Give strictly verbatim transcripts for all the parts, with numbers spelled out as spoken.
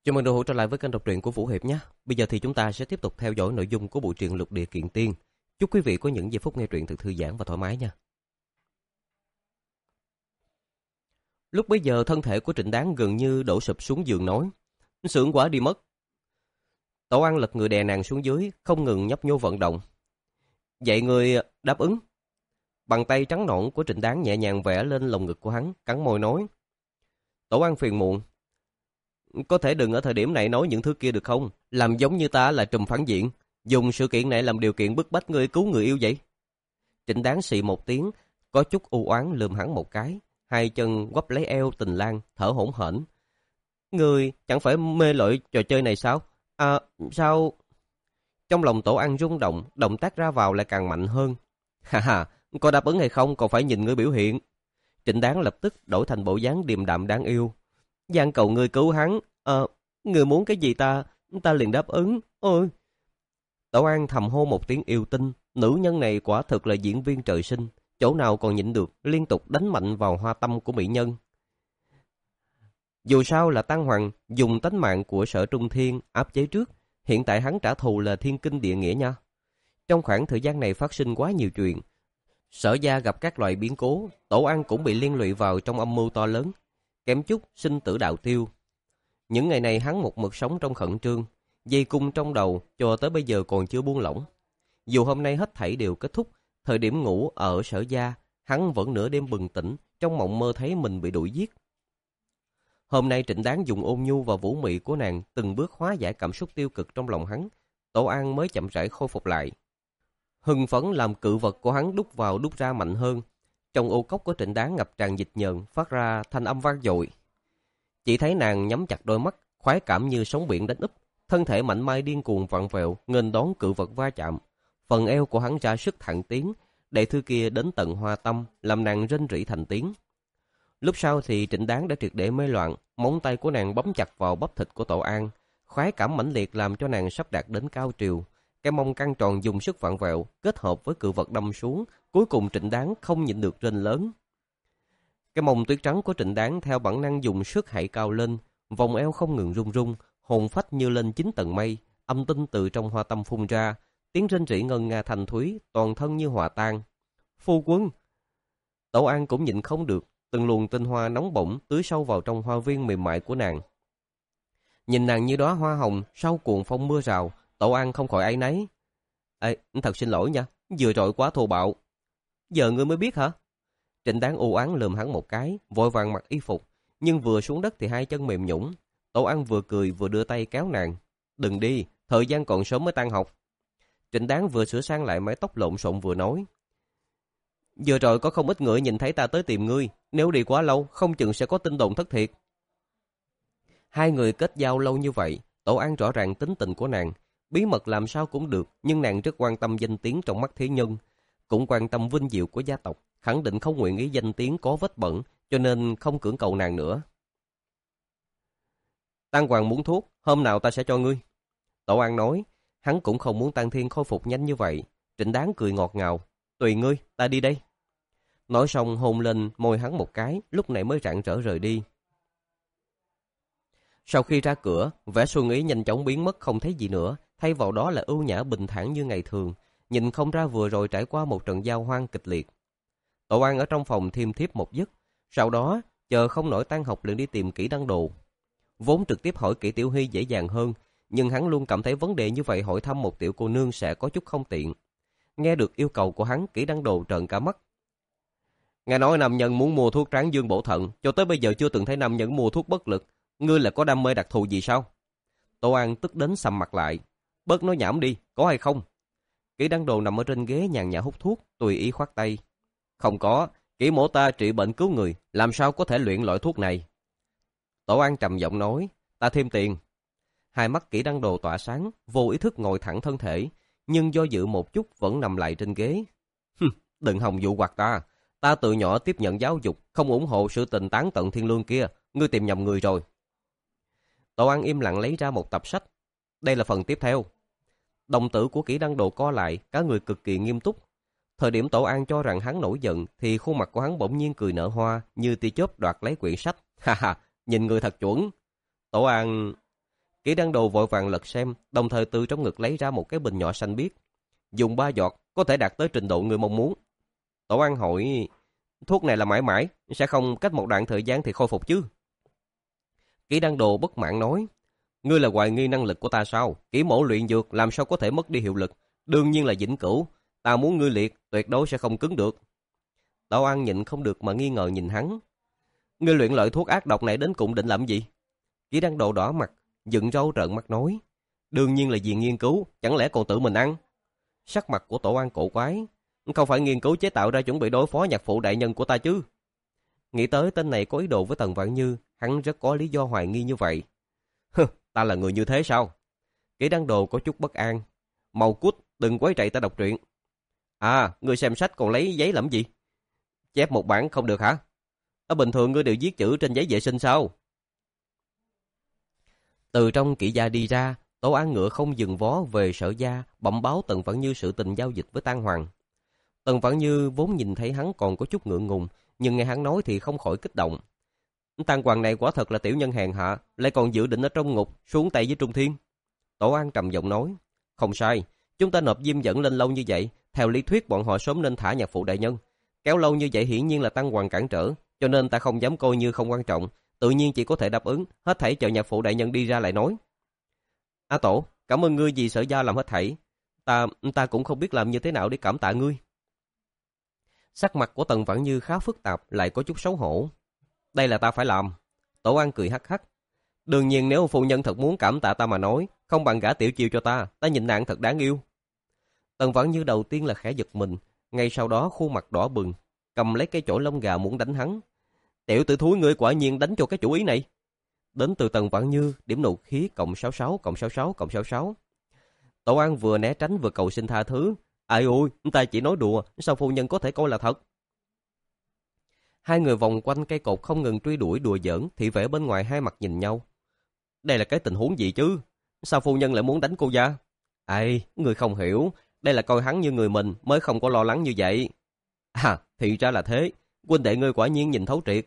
Chào mừng đồng hữu trở lại với kênh đọc truyện của Vũ Hiệp nhé. Bây giờ thì chúng ta sẽ tiếp tục theo dõi nội dung của bộ truyện Lục Địa Kiện Tiên. Chúc quý vị có những giây phút nghe truyện thật thư giãn và thoải mái nha. Lúc bấy giờ thân thể của Trịnh Đáng gần như đổ sụp xuống giường nói: "Sướng quá đi mất." Tổ An lật người đè nàng xuống dưới, không ngừng nhấp nhô vận động. "Vậy người đáp ứng?" Bàn tay trắng nõn của Trịnh Đáng nhẹ nhàng vẽ lên lồng ngực của hắn, cắn môi nói. Tổ An phiền muộn: "Có thể đừng ở thời điểm này nói những thứ kia được không? Làm giống như ta là trùm phản diện, dùng sự kiện này làm điều kiện bức bách ngươi cứu người yêu vậy." Trịnh Đáng xì một tiếng, có chút u oán lườm hắn một cái, hai chân quắp lấy eo Tình Lan, thở hổn hển. "Ngươi chẳng phải mê loại trò chơi này sao? À, sao?" Trong lòng Tổ An rung động, động tác ra vào lại càng mạnh hơn. "Ha ha, có đáp ứng hay không còn phải nhìn ngươi biểu hiện." Trịnh Đáng lập tức đổi thành bộ dáng điềm đạm đáng yêu. "Van cầu ngươi cứu hắn, ờ, ngươi muốn cái gì ta, ta liền đáp ứng, ôi." Tổ An thầm hô một tiếng yêu tinh, nữ nhân này quả thực là diễn viên trời sinh, chỗ nào còn nhịn được, liên tục đánh mạnh vào hoa tâm của mỹ nhân. Dù sao là Tăng Hoàng dùng tánh mạng của Sở Trung Thiên áp chế trước, hiện tại hắn trả thù là thiên kinh địa nghĩa nha. Trong khoảng thời gian này phát sinh quá nhiều chuyện, Sở gia gặp các loại biến cố, Tổ An cũng bị liên lụy vào trong âm mưu to lớn, kém chút sinh tử đạo tiêu. Những ngày này hắn một mực sống trong khẩn trương, dây cung trong đầu cho tới bây giờ còn chưa buông lỏng. Dù hôm nay hết thảy đều kết thúc, thời điểm ngủ ở Sở gia, hắn vẫn nửa đêm bừng tỉnh, trong mộng mơ thấy mình bị đuổi giết. Hôm nay Trịnh Đáng dùng ôn nhu và vũ mị của nàng từng bước hóa giải cảm xúc tiêu cực trong lòng hắn, Tổ An mới chậm rãi khôi phục lại. Hưng phấn làm cự vật của hắn đút vào đút ra mạnh hơn. Trong ô cốc của Trịnh Đáng ngập tràn dịch nhờn, phát ra thanh âm vang dội. Chỉ thấy nàng nhắm chặt đôi mắt, khoái cảm như sóng biển đánh úp, thân thể mạnh mẽ điên cuồng vặn vẹo, nghênh đón cự vật va chạm. Phần eo của hắn ra sức thẳng tiến, đệ thư kia đến tận hoa tâm, làm nàng rên rỉ thành tiếng. Lúc sau thì Trịnh Đáng đã triệt để mê loạn, móng tay của nàng bấm chặt vào bắp thịt của Tổ An, khoái cảm mãnh liệt làm cho nàng sắp đạt đến cao triều. Cái mông căng tròn dùng sức vặn vẹo, kết hợp với cự vật đâm xuống, cuối cùng Trịnh Đáng không nhịn được rên lớn. Cái mông tuyết trắng của Trịnh Đáng theo bản năng dùng sức hãy cao lên, vòng eo không ngừng rung rung, hồn phách như lên chín tầng mây, âm tinh từ trong hoa tâm phun ra, tiếng rên rỉ ngân nga thanh thúy, toàn thân như hòa tan. "Phu quân!" Tổ An cũng nhịn không được, từng luồng tinh hoa nóng bỏng tưới sâu vào trong hoa viên mềm mại của nàng. Nhìn nàng như đóa hoa hồng sau cuồng phong mưa rào, Tổ An không khỏi áy náy. "Ê, thật xin lỗi nha, vừa rồi quá thô bạo." "Giờ ngươi mới biết hả?" Trịnh Đáng u oán lườm hắn một cái, vội vàng mặc y phục, nhưng vừa xuống đất thì hai chân mềm nhũn. Tổ An vừa cười vừa đưa tay kéo nàng. "Đừng đi, thời gian còn sớm mới tan học." Trịnh Đáng vừa sửa sang lại mái tóc lộn xộn vừa nói. "Vừa rồi có không ít người nhìn thấy ta tới tìm ngươi, nếu đi quá lâu không chừng sẽ có tin đồn thất thiệt." Hai người kết giao lâu như vậy, Tổ An rõ ràng tính tình của nàng, bí mật làm sao cũng được, nhưng nàng rất quan tâm danh tiếng trong mắt thế nhân, cũng quan tâm vinh diệu của gia tộc, khẳng định không nguyện ý danh tiếng có vết bẩn, cho nên không cưỡng cầu nàng nữa. "Tăng Hoàng muốn thuốc, hôm nào ta sẽ cho ngươi." Tổ An nói, hắn cũng không muốn Tăng Thiên khôi phục nhanh như vậy. Trịnh Đáng cười ngọt ngào, "Tùy ngươi, ta đi đây." Nói xong hôn lên môi hắn một cái, lúc này mới rạng rỡ rời đi. Sau khi ra cửa, vẻ xuân ý nhanh chóng biến mất không thấy gì nữa, thay vào đó là ưu nhã bình thản như ngày thường, nhìn không ra vừa rồi trải qua một trận giao hoan kịch liệt. Tổ An ở trong phòng thiêm thiếp một giấc, sau đó chờ không nổi tan học liền đi tìm Kỷ Đăng Đồ. Vốn trực tiếp hỏi Kỷ Tiểu Hy dễ dàng hơn, nhưng hắn luôn cảm thấy vấn đề như vậy hỏi thăm một tiểu cô nương sẽ có chút không tiện. Nghe được yêu cầu của hắn, Kỷ Đăng Đồ trợn cả mắt. "Nghe nói nam nhân muốn mua thuốc tráng dương bổ thận, cho tới bây giờ chưa từng thấy nam nhân mua thuốc bất lực. Ngươi là có đam mê đặc thù gì sao?" Tổ An tức đến sầm mặt lại. "Bớt nói nhảm đi, có hay không?" Kỷ Đăng Đồ nằm ở trên ghế nhàn nhã hút thuốc, tùy ý khoát tay. "Không có, Kỷ mổ ta trị bệnh cứu người, làm sao có thể luyện loại thuốc này?" Tổ An trầm giọng nói, "Ta thêm tiền." Hai mắt Kỷ Đăng Đồ tỏa sáng, vô ý thức ngồi thẳng thân thể, nhưng do dự một chút vẫn nằm lại trên ghế. "Hừm, đừng hòng dụ hoặc ta. Ta từ nhỏ tiếp nhận giáo dục, không ủng hộ sự tình tán tận thiên lương kia, ngươi tìm nhầm người rồi." Tổ An im lặng lấy ra một tập sách. Đây là phần tiếp theo. Đồng tử của Kỷ Đăng Đồ co lại, cả người cực kỳ nghiêm túc. Thời điểm Tổ An cho rằng hắn nổi giận, thì khuôn mặt của hắn bỗng nhiên cười nở hoa, như tia chớp đoạt lấy quyển sách. "Ha ha, nhìn người thật chuẩn." Tổ An... Kỷ Đăng Đồ vội vàng lật xem, đồng thời từ trong ngực lấy ra một cái bình nhỏ xanh biếc. Dùng ba giọt, có thể đạt tới trình độ người mong muốn. Tổ An hỏi, thuốc này là mãi mãi, sẽ không cách một đoạn thời gian thì khôi phục chứ? Kỷ Đăng Đồ bất mãn nói, ngươi là hoài nghi năng lực của ta sao? Kỹ mổ luyện dược làm sao có thể mất đi hiệu lực? Đương nhiên là vĩnh cửu. Ta muốn ngươi liệt, tuyệt đối sẽ không cứng được. Tổ An nhịn không được mà nghi ngờ nhìn hắn. Ngươi luyện loại thuốc ác độc này đến cùng định làm gì? Kỷ Đăng Đồ đỏ mặt, dựng râu trợn mắt nói, đương nhiên là vì nghiên cứu, chẳng lẽ còn tự mình ăn? Sắc mặt của Tổ An cổ quái, không phải nghiên cứu chế tạo ra chuẩn bị đối phó nhạc phụ đại nhân của ta chứ? Nghĩ tới tên này có ý đồ với Tần Vãn Như, hắn rất có lý do hoài nghi như vậy. Hừ, ta là người như thế sao? Kỷ Đăng Đồ có chút bất an. Mau cút, đừng quấy rầy ta đọc truyện. À, ngươi xem sách còn lấy giấy làm gì? Chép một bản không được hả? Ở bình thường ngươi đều viết chữ trên giấy vệ sinh sao? Từ trong Kỷ gia đi ra, Tổ An ngựa không dừng vó về Sở gia, bẩm báo Tần Vãn Như sự tình giao dịch với Tang Hoàng. Tần Vãn Như vốn nhìn thấy hắn còn có chút ngượng ngùng, nhưng nghe hắn nói thì không khỏi kích động. Tang Hoàng này quả thật là tiểu nhân hèn hạ, lại còn dự định ở trong ngục xuống tay với Trung Thiên. Tổ An trầm giọng nói, không sai, chúng ta nộp diêm dẫn lên lâu như vậy, theo lý thuyết bọn họ sớm nên thả nhạc phụ đại nhân. Kéo lâu như vậy hiển nhiên là Tang Hoàng cản trở, cho nên ta không dám coi như không quan trọng, tự nhiên chỉ có thể đáp ứng, hết thảy chờ nhạc phụ đại nhân đi ra lại nói. A Tổ, cảm ơn ngươi vì Sở gia làm hết thảy, ta ta cũng không biết làm như thế nào để cảm tạ ngươi. Sắc mặt của Tần Vãn Như khá phức tạp, lại có chút xấu hổ. Đây là ta phải làm. Tổ An cười hắc hắc. Đương nhiên nếu phu nhân thật muốn cảm tạ ta mà nói, không bằng gả Tiểu Chiêu cho ta, ta nhịn nạn thật đáng yêu. Tần Vãn Như đầu tiên là khẽ giật mình, ngay sau đó khuôn mặt đỏ bừng, cầm lấy cái chổi lông gà muốn đánh hắn. Tiểu tử thúi ngươi quả nhiên đánh cho cái chủ ý này. Đến từ Tần Vãn Như, điểm nộ khí cộng sáu sáu cộng sáu sáu cộng sáu sáu. Tổ An vừa né tránh vừa cầu xin tha thứ. Ai ôi, ta chỉ nói đùa, sao phu nhân có thể coi là thật? Hai người vòng quanh cây cột không ngừng truy đuổi đùa giỡn, thị vệ bên ngoài hai mặt nhìn nhau. Đây là cái tình huống gì chứ? Sao phu nhân lại muốn đánh cô gia? Ai, người không hiểu, đây là coi hắn như người mình mới không có lo lắng như vậy. À, thì ra là thế, huynh đệ ngươi quả nhiên nhìn thấu triệt.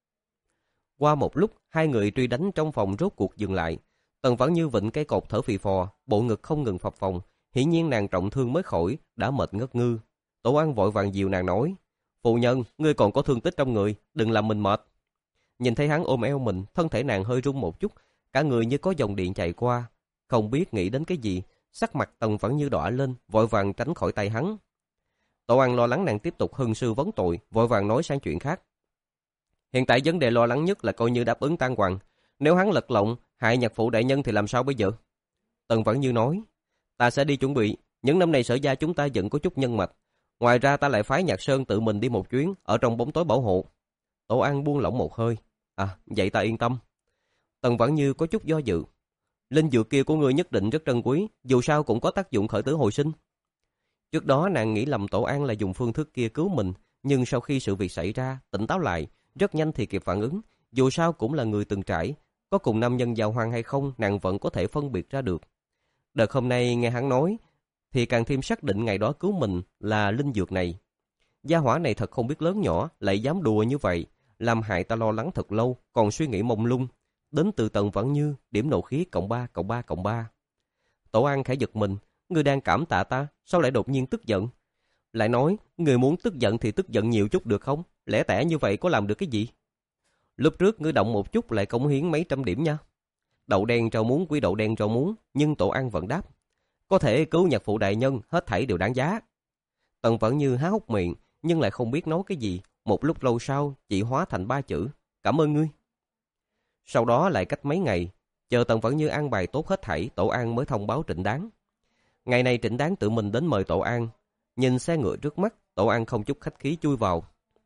Qua một lúc, hai người truy đánh trong phòng rốt cuộc dừng lại. Tần Vãn Như vịnh cây cột thở phì phò, bộ ngực không ngừng phập phồng, hiển nhiên nàng trọng thương mới khỏi, đã mệt ngất ngư. Tổ An vội vàng dìu nàng nói, phụ nhân, ngươi còn có thương tích trong người, đừng làm mình mệt. Nhìn thấy hắn ôm eo mình, thân thể nàng hơi rung một chút, cả người như có dòng điện chạy qua. Không biết nghĩ đến cái gì, sắc mặt Tần Vãn Như đỏ lên, vội vàng tránh khỏi tay hắn. Tổ An lo lắng nàng tiếp tục hưng sư vấn tội, vội vàng nói sang chuyện khác. Hiện tại vấn đề lo lắng nhất là coi như đáp ứng Tang Hoàng. Nếu hắn lật lọng, hại nhạc phụ đại nhân thì làm sao bây giờ? Tần Vãn Như nói, ta sẽ đi chuẩn bị, những năm này Sở gia chúng ta vẫn có chút nhân mạch. Ngoài ra ta lại phái Nhạc Sơn tự mình đi một chuyến, ở trong bóng tối bảo hộ. Tổ An buông lỏng một hơi. À, vậy ta yên tâm. Tần Vãn Như có chút do dự. Linh dược kia của ngươi nhất định rất trân quý, dù sao cũng có tác dụng khởi tử hồi sinh. Trước đó nàng nghĩ lầm Tổ An là dùng phương thức kia cứu mình, nhưng sau khi sự việc xảy ra, tỉnh táo lại, rất nhanh thì kịp phản ứng. Dù sao cũng là người từng trải, có cùng nam nhân giàu hoang hay không, nàng vẫn có thể phân biệt ra được. Đợt hôm nay nghe hắn nói, thì càng thêm xác định ngày đó cứu mình là linh dược này. Gia hỏa này thật không biết lớn nhỏ, lại dám đùa như vậy, làm hại ta lo lắng thật lâu, còn suy nghĩ mông lung. Đến từ Tần Vãn Như, điểm nộ khí cộng ba cộng ba cộng ba. Tổ An khẽ giật mình, ngươi đang cảm tạ ta, sao lại đột nhiên tức giận? Lại nói, ngươi muốn tức giận thì tức giận nhiều chút được không? Lẽ tẻ như vậy có làm được cái gì? Lúc trước ngươi động một chút lại cống hiến mấy trăm điểm nha. Đậu đen rau muống quy đậu đen rau muống, nhưng Tổ An vẫn đáp. Có thể cứu nhạc phụ đại nhân, hết thảy đều đáng giá. Tần Vãn Như há hốc miệng, nhưng lại không biết nói cái gì. Một lúc lâu sau, chỉ hóa thành ba chữ, cảm ơn ngươi. Sau đó lại cách mấy ngày, chờ Tần Vãn Như an bài tốt hết thảy, Tổ An mới thông báo Trịnh Đáng. Ngày này Trịnh Đáng tự mình đến mời Tổ An. Nhìn xe ngựa trước mắt, Tổ An không chút khách khí chui vào.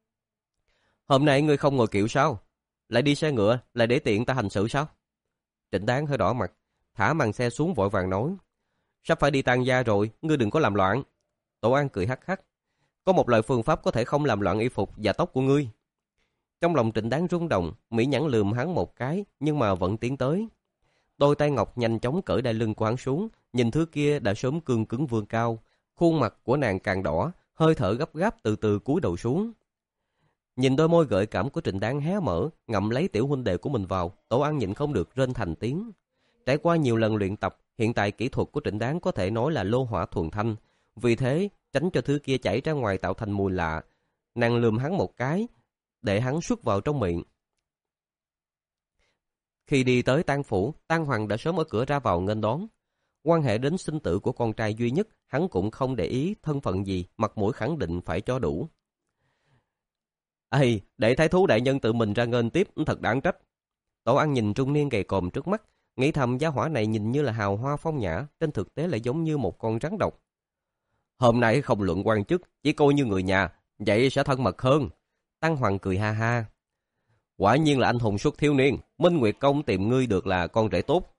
Hôm nay ngươi không ngồi kiệu sao? Lại đi xe ngựa, lại để tiện ta hành sự sao? Trịnh Đáng hơi đỏ mặt, thả màn xe xuống vội vàng nói. Sắp phải đi tang gia rồi, ngươi đừng có làm loạn. Tổ An cười hắc hắc. Có một loại phương pháp có thể không làm loạn y phục và tóc của ngươi. Trong lòng Trịnh Đáng rung động, Mỹ nhãn lườm hắn một cái, nhưng mà vẫn tiến tới. Đôi tay ngọc nhanh chóng cởi đai lưng của hắn xuống, nhìn thứ kia đã sớm cương cứng vươn cao. Khuôn mặt của nàng càng đỏ, hơi thở gấp gáp từ từ cúi đầu xuống. Nhìn đôi môi gợi cảm của Trịnh Đáng hé mở, ngậm lấy tiểu huynh đệ của mình vào, Tổ An nhịn không được rên thành tiếng. Trải qua nhiều lần luyện tập, hiện tại kỹ thuật của Trịnh Đáng có thể nói là lô hỏa thuần thanh. Vì thế, tránh cho thứ kia chảy ra ngoài tạo thành mùi lạ, nàng lườm hắn một cái, để hắn xuất vào trong miệng. Khi đi tới Tang phủ, Tang Hoàng đã sớm ở cửa ra vào nghênh đón. Quan hệ đến sinh tử của con trai duy nhất, hắn cũng không để ý thân phận gì, mặt mũi khẳng định phải cho đủ. Ê, để thái thú đại nhân tự mình ra nghênh tiếp, thật đáng trách. Tổ ăn nhìn trung niên gầy còm trước mắt, nghĩ thầm gia hỏa này nhìn như là hào hoa phong nhã, trên thực tế lại giống như một con rắn độc. Hôm nay không luận quan chức, chỉ coi như người nhà, vậy sẽ thân mật hơn. Tăng Hoàng cười ha ha. Quả nhiên là anh hùng xuất thiếu niên, Minh Nguyệt Công tìm ngươi được là con rể tốt.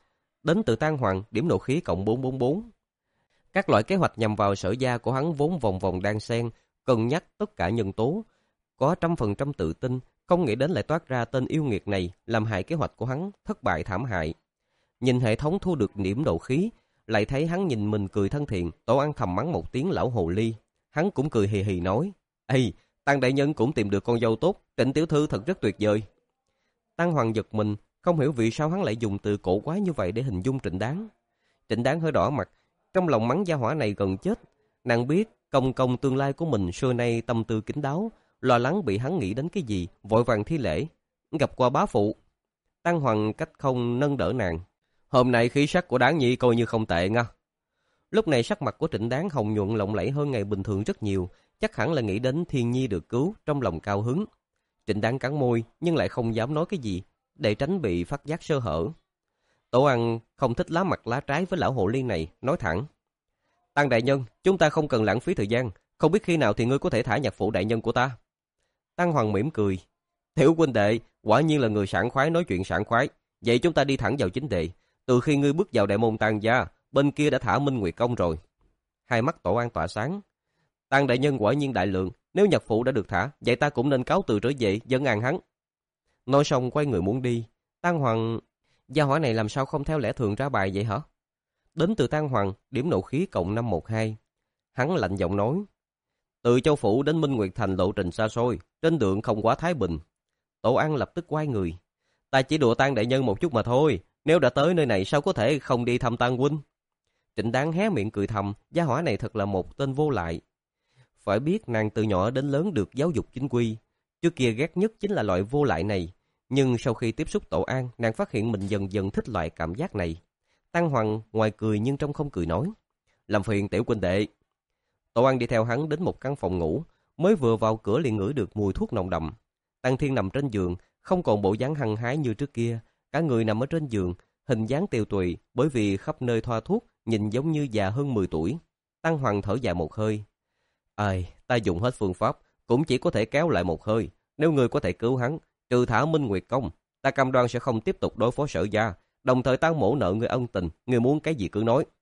Đến từ Tăng Hoàng, điểm nộ khí cộng bốn bốn bốn. Các loại kế hoạch nhằm vào Sở gia của hắn vốn vòng vòng đang xen, cân nhắc tất cả nhân tố. Có trăm phần trăm tự tin, không nghĩ đến lại toát ra tên yêu nghiệt này, làm hại kế hoạch của hắn, thất bại thảm hại. Nhìn hệ thống thu được điểm độ khí, lại thấy hắn nhìn mình cười thân thiện, Tổ ăn thầm mắng một tiếng lão hồ ly. Hắn cũng cười hì hì nói, ê, Tăng đại nhân cũng tìm được con dâu tốt, Trịnh tiểu thư thật rất tuyệt vời. Tăng Hoàng giật mình, không hiểu vì sao hắn lại dùng từ cổ quái như vậy để hình dung Trịnh Đáng. Trịnh Đáng hơi đỏ mặt, trong lòng mắng gia hỏa này gần chết. Nàng biết công công tương lai của mình xưa nay tâm tư kín đáo, lo lắng bị hắn nghĩ đến cái gì, vội vàng thi lễ. Gặp qua bá phụ. Tăng Hoàng cách không nâng đỡ nàng. Hôm nay khí sắc của Đáng nhi coi như không tệ nha. Lúc này sắc mặt của Trịnh Đáng hồng nhuận lộng lẫy hơn ngày bình thường rất nhiều, chắc hẳn là nghĩ đến Thiên Nhi được cứu, trong lòng cao hứng. Trịnh Đáng cắn môi nhưng lại không dám nói cái gì, để tránh bị phát giác sơ hở. Tổ ăn không thích lá mặt lá trái với lão hồ ly này, nói thẳng. Tăng đại nhân, chúng ta không cần lãng phí thời gian, không biết khi nào thì ngươi có thể thả nhạc phụ đại nhân của ta. Tăng Hoàng mỉm cười. Tiểu huynh đệ, quả nhiên là người sảng khoái nói chuyện sảng khoái. Vậy chúng ta đi thẳng vào chính đề. Từ khi ngươi bước vào đại môn Tăng gia, bên kia đã thả Minh Nguyệt Công rồi. Hai mắt Tổ an tỏa sáng. Tăng đại nhân quả nhiên đại lượng, nếu nhạc phụ đã được thả, vậy ta cũng nên cáo từ trở về, dẫn an hắn. Nói xong quay người muốn đi. Tăng Hoàng, gia hỏa này làm sao không theo lẽ thường ra bài vậy hả? Đến từ Tăng Hoàng, điểm nộ khí cộng năm một hai. Hắn lạnh giọng nói. Từ Châu Phủ đến Minh Nguyệt Thành lộ trình xa xôi, trên đường không quá thái bình. Tổ An lập tức quay người. Ta chỉ đùa Tăng đại nhân một chút mà thôi, nếu đã tới nơi này sao có thể không đi thăm Tăng huynh. Trịnh Đáng hé miệng cười thầm, gia hỏa này thật là một tên vô lại. Phải biết nàng từ nhỏ đến lớn được giáo dục chính quy, trước kia ghét nhất chính là loại vô lại này, nhưng sau khi tiếp xúc Tổ An, nàng phát hiện mình dần dần thích loại cảm giác này. Tăng Hoàng ngoài cười nhưng trong không cười nói, làm phiền tiểu huynh đệ. Tổ An đi theo hắn đến một căn phòng ngủ, mới vừa vào cửa liền ngửi được mùi thuốc nồng đậm. Tăng Thiên nằm trên giường, không còn bộ dáng hăng hái như trước kia, cả người nằm ở trên giường, hình dáng tiều tụy bởi vì khắp nơi thoa thuốc, nhìn giống như già hơn mười tuổi. Tăng Hoàng thở dài một hơi. Ai, ta dùng hết phương pháp, cũng chỉ có thể kéo lại một hơi. Nếu ngươi có thể cứu hắn, trừ thả Minh Nguyệt Công, ta cam đoan sẽ không tiếp tục đối phó Sở gia, đồng thời ta mổ nợ ngươi ân tình, ngươi muốn cái gì cứ nói.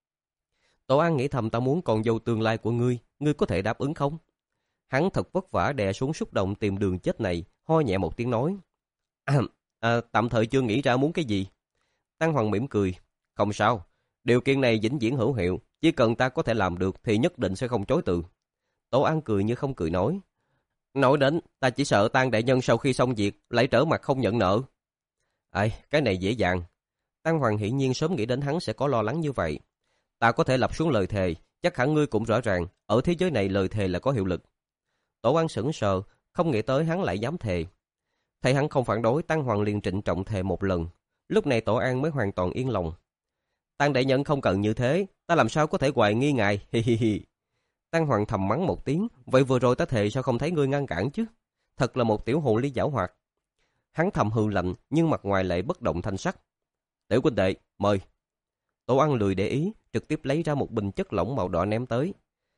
Tổ An nghĩ thầm, ta muốn con dâu tương lai của ngươi, ngươi có thể đáp ứng không? Hắn thật vất vả đè xuống xúc động tìm đường chết này, ho nhẹ một tiếng nói. À, à, tạm thời chưa nghĩ ra muốn cái gì. Tăng Hoàng mỉm cười. Không sao, điều kiện này vĩnh viễn hữu hiệu, chỉ cần ta có thể làm được thì nhất định sẽ không chối từ. Tổ An cười như không cười nói. Nói đến, ta chỉ sợ Tăng đại nhân sau khi xong việc lại trở mặt không nhận nợ. Ai, cái này dễ dàng. Tăng Hoàng hiển nhiên sớm nghĩ đến hắn sẽ có lo lắng như vậy. Ta có thể lập xuống lời thề, chắc hẳn ngươi cũng rõ ràng, ở thế giới này lời thề là có hiệu lực. Tổ An sững sờ, không nghĩ tới hắn lại dám thề. Thấy hắn không phản đối, Tăng Hoàng liền trịnh trọng thề một lần. Lúc này Tổ An mới hoàn toàn yên lòng. Tăng đại nhân không cần như thế, ta làm sao có thể hoài nghi ngài, hi hi hi. Tăng Hoàng thầm mắng một tiếng, vậy vừa rồi ta thề sao không thấy ngươi ngăn cản chứ? Thật là một tiểu hồ ly giảo hoạt. Hắn thầm hừ lạnh, nhưng mặt ngoài lại bất động thanh sắc. Tiểu huynh đệ, mời. Tổ Ăn lười để ý, trực tiếp lấy ra một bình chất lỏng màu đỏ ném tới.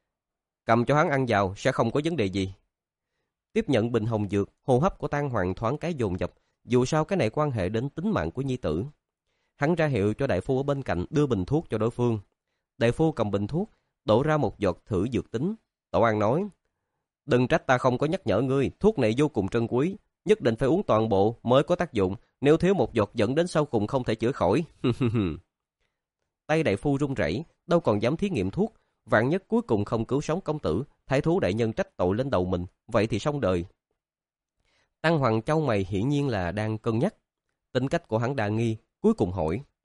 Cầm cho hắn ăn vào, sẽ không có vấn đề gì. Tiếp nhận bình hồng dược, hô hấp của Tăng Hoàng thoáng cái dồn dập, dù sao cái này quan hệ đến tính mạng của nhi tử. Hắn ra hiệu cho đại phu ở bên cạnh đưa bình thuốc cho đối phương. Đại phu cầm bình thuốc, đổ ra một giọt thử dược tính. Tổ An nói, đừng trách ta không có nhắc nhở ngươi, thuốc này vô cùng trân quý, nhất định phải uống toàn bộ mới có tác dụng, nếu thiếu một giọt dẫn đến sau cùng không thể chữa khỏi. Tay đại phu run rẩy, đâu còn dám thí nghiệm thuốc, vạn nhất cuối cùng không cứu sống công tử, thái thú đại nhân trách tội lên đầu mình, vậy thì xong đời. Tăng Hoàng chau mày hiển nhiên là đang cân nhắc. Tính cách của hắn đa nghi, cuối cùng hỏi,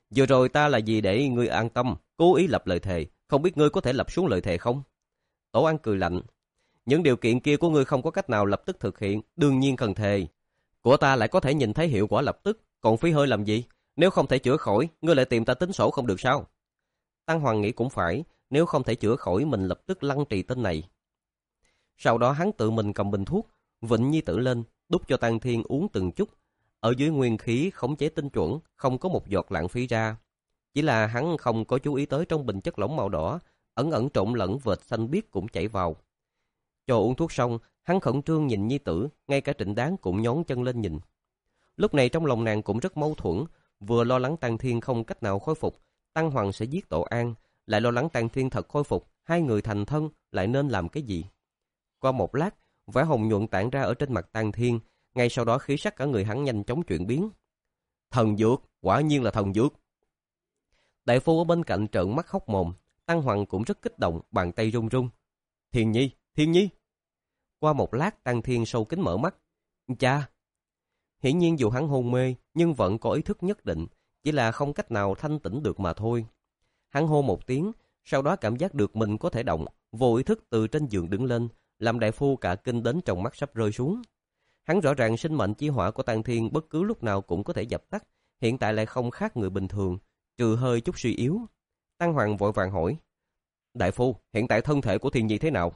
Vừa rồi ta là gì để ngươi an tâm, cố ý lập lời thề, không biết ngươi có thể lập xuống lời thề không? Tổ An cười lạnh. Những điều kiện kia của ngươi không có cách nào lập tức thực hiện, đương nhiên cần thề. Của ta lại có thể nhìn thấy hiệu quả lập tức, còn phí hơi làm gì? Nếu không thể chữa khỏi, ngươi lại tìm ta tính sổ không được sao? Tăng Hoàng nghĩ cũng phải, nếu không thể chữa khỏi mình lập tức lăng trì tên này. Sau đó hắn tự mình cầm bình thuốc, vịnh nhi tử lên, đút cho Tăng Thiên uống từng chút. Ở dưới nguyên khí khống chế tinh chuẩn, không có một giọt lãng phí ra. Chỉ là hắn không có chú ý tới trong bình chất lỏng màu đỏ, ẩn ẩn trộn lẫn vệt xanh biếc cũng chảy vào. Cho uống thuốc xong, hắn khẩn trương nhìn nhi tử, ngay cả Trịnh Đáng cũng nhón chân lên nhìn. Lúc này trong lòng nàng cũng rất mâu thuẫn, vừa lo lắng Tăng Thiên không cách nào khôi phục, Tăng Hoàng sẽ giết Tổ An, lại lo lắng Tăng Thiên thật khôi phục, hai người thành thân lại nên làm cái gì? Qua một lát, vẻ hồng nhuận tản ra ở trên mặt Tăng Thiên, ngay sau đó khí sắc cả người hắn nhanh chóng chuyển biến. Thần dược, quả nhiên là thần dược. Đại phu ở bên cạnh trợn mắt hốc mồm, Tăng Hoàng cũng rất kích động, bàn tay run run. Thiên Nhi, Thiên Nhi. Qua một lát Tăng Thiên sâu kín mở mắt. Cha. Hiển nhiên dù hắn hôn mê, nhưng vẫn có ý thức nhất định, chỉ là không cách nào thanh tỉnh được mà thôi. Hắn hô một tiếng, sau đó cảm giác được mình có thể động, vô ý thức từ trên giường đứng lên, làm đại phu cả kinh đến trong mắt sắp rơi xuống. Hắn rõ ràng sinh mệnh chi hỏa của Tăng Thiên bất cứ lúc nào cũng có thể dập tắt, hiện tại lại không khác người bình thường, trừ hơi chút suy yếu. Tăng Hoàng vội vàng hỏi, đại phu, hiện tại thân thể của Thiên Nhi thế nào?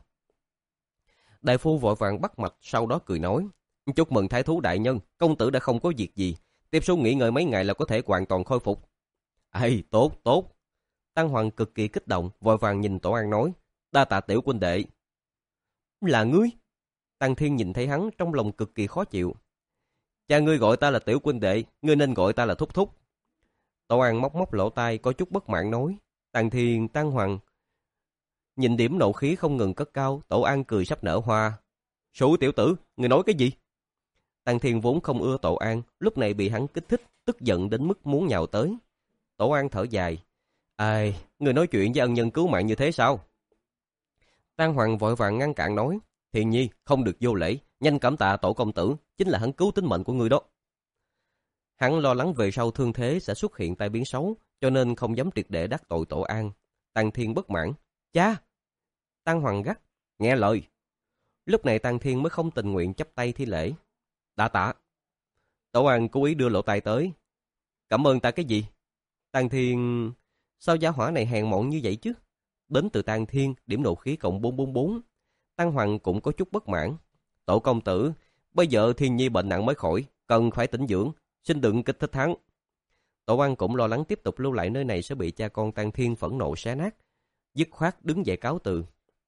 Đại phu vội vàng bắt mạch, sau đó cười nói, chúc mừng thái thú đại nhân, công tử đã không có việc gì, tiếp xuống nghỉ ngơi mấy ngày là có thể hoàn toàn khôi phục. Ây, tốt, tốt. Tăng Hoàng cực kỳ kích động, vội vàng nhìn Tổ An nói, đa tạ tiểu huynh đệ. Là ngươi? Tăng Thiên nhìn thấy hắn trong lòng cực kỳ khó chịu. Cha ngươi gọi ta là tiểu huynh đệ, ngươi nên gọi ta là thúc thúc. Tổ An móc móc lỗ tai có chút bất mãn nói. Tăng Thiên, Tăng Hoàng. Nhìn điểm nộ khí không ngừng cất cao, Tổ An cười sắp nở hoa. Sủ tiểu tử, ngươi nói cái gì? Tăng Thiên vốn không ưa Tổ An, lúc này bị hắn kích thích, tức giận đến mức muốn nhào tới. Tổ An thở dài. Ai, ngươi nói chuyện với ân nhân cứu mạng như thế sao? Tăng Hoàng vội vàng ngăn cản nói. Thiên Nhi, không được vô lễ, nhanh cảm tạ Tổ công tử, chính là hắn cứu tính mệnh của ngươi đó. Hắn lo lắng về sau thương thế sẽ xuất hiện tai biến xấu, cho nên không dám triệt để đắc tội Tổ An. Tăng Thiên bất mãn. Cha! Tăng Hoàng gắt. Nghe lời. Lúc này Tăng Thiên mới không tình nguyện chắp tay thi lễ. Đã tạ. Tổ An cố ý đưa lỗ tai tới. Cảm ơn ta cái gì? Tăng Thiên... Sao gia hỏa này hèn mọn như vậy chứ? Đến từ Tăng Thiên, điểm nộ khí cộng bốn bốn bốn. Tăng Hoàng cũng có chút bất mãn. Tổ công tử, bây giờ Thiên Nhi bệnh nặng mới khỏi, cần phải tĩnh dưỡng, xin đừng kích thích hắn. Tổ An cũng lo lắng tiếp tục lưu lại nơi này sẽ bị cha con Tăng Thiên phẫn nộ xé nát. Dứt khoát đứng dậy cáo từ.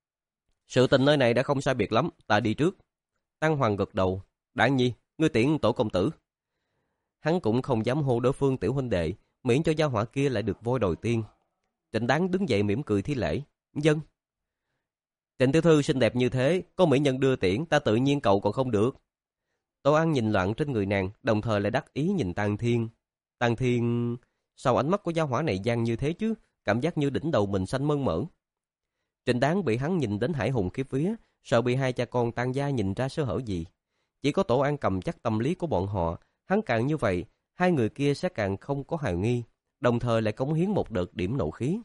Sự tình nơi này đã không sai biệt lắm, ta đi trước. Tăng Hoàng gật đầu. Đảng Nhi, ngươi tiễn Tổ công tử. Hắn cũng không dám hô đối phương tiểu huynh đệ, miễn cho gia hỏa kia lại được voi đòi tiên. Trịnh Đáng đứng dậy mỉm cười thi lễ. Dân. Trịnh tiểu thư xinh đẹp như thế, có mỹ nhân đưa tiễn, ta tự nhiên cầu còn không được. Tổ An nhìn loạn trên người nàng, đồng thời lại đắc ý nhìn Tăng Thiên. Tăng Thiên... Sao ánh mắt của gia hỏa này gian như thế chứ? Cảm giác như đỉnh đầu mình xanh mơn mởn. Trịnh Đáng bị hắn nhìn đến hải hùng khiếp vía, sợ bị hai cha con Tăng gia nhìn ra sơ hở gì. Chỉ có Tổ An cầm chắc tâm lý của bọn họ, hắn càng như vậy, hai người kia sẽ càng không có hoài nghi, đồng thời lại cống hiến một đợt điểm nộ khí.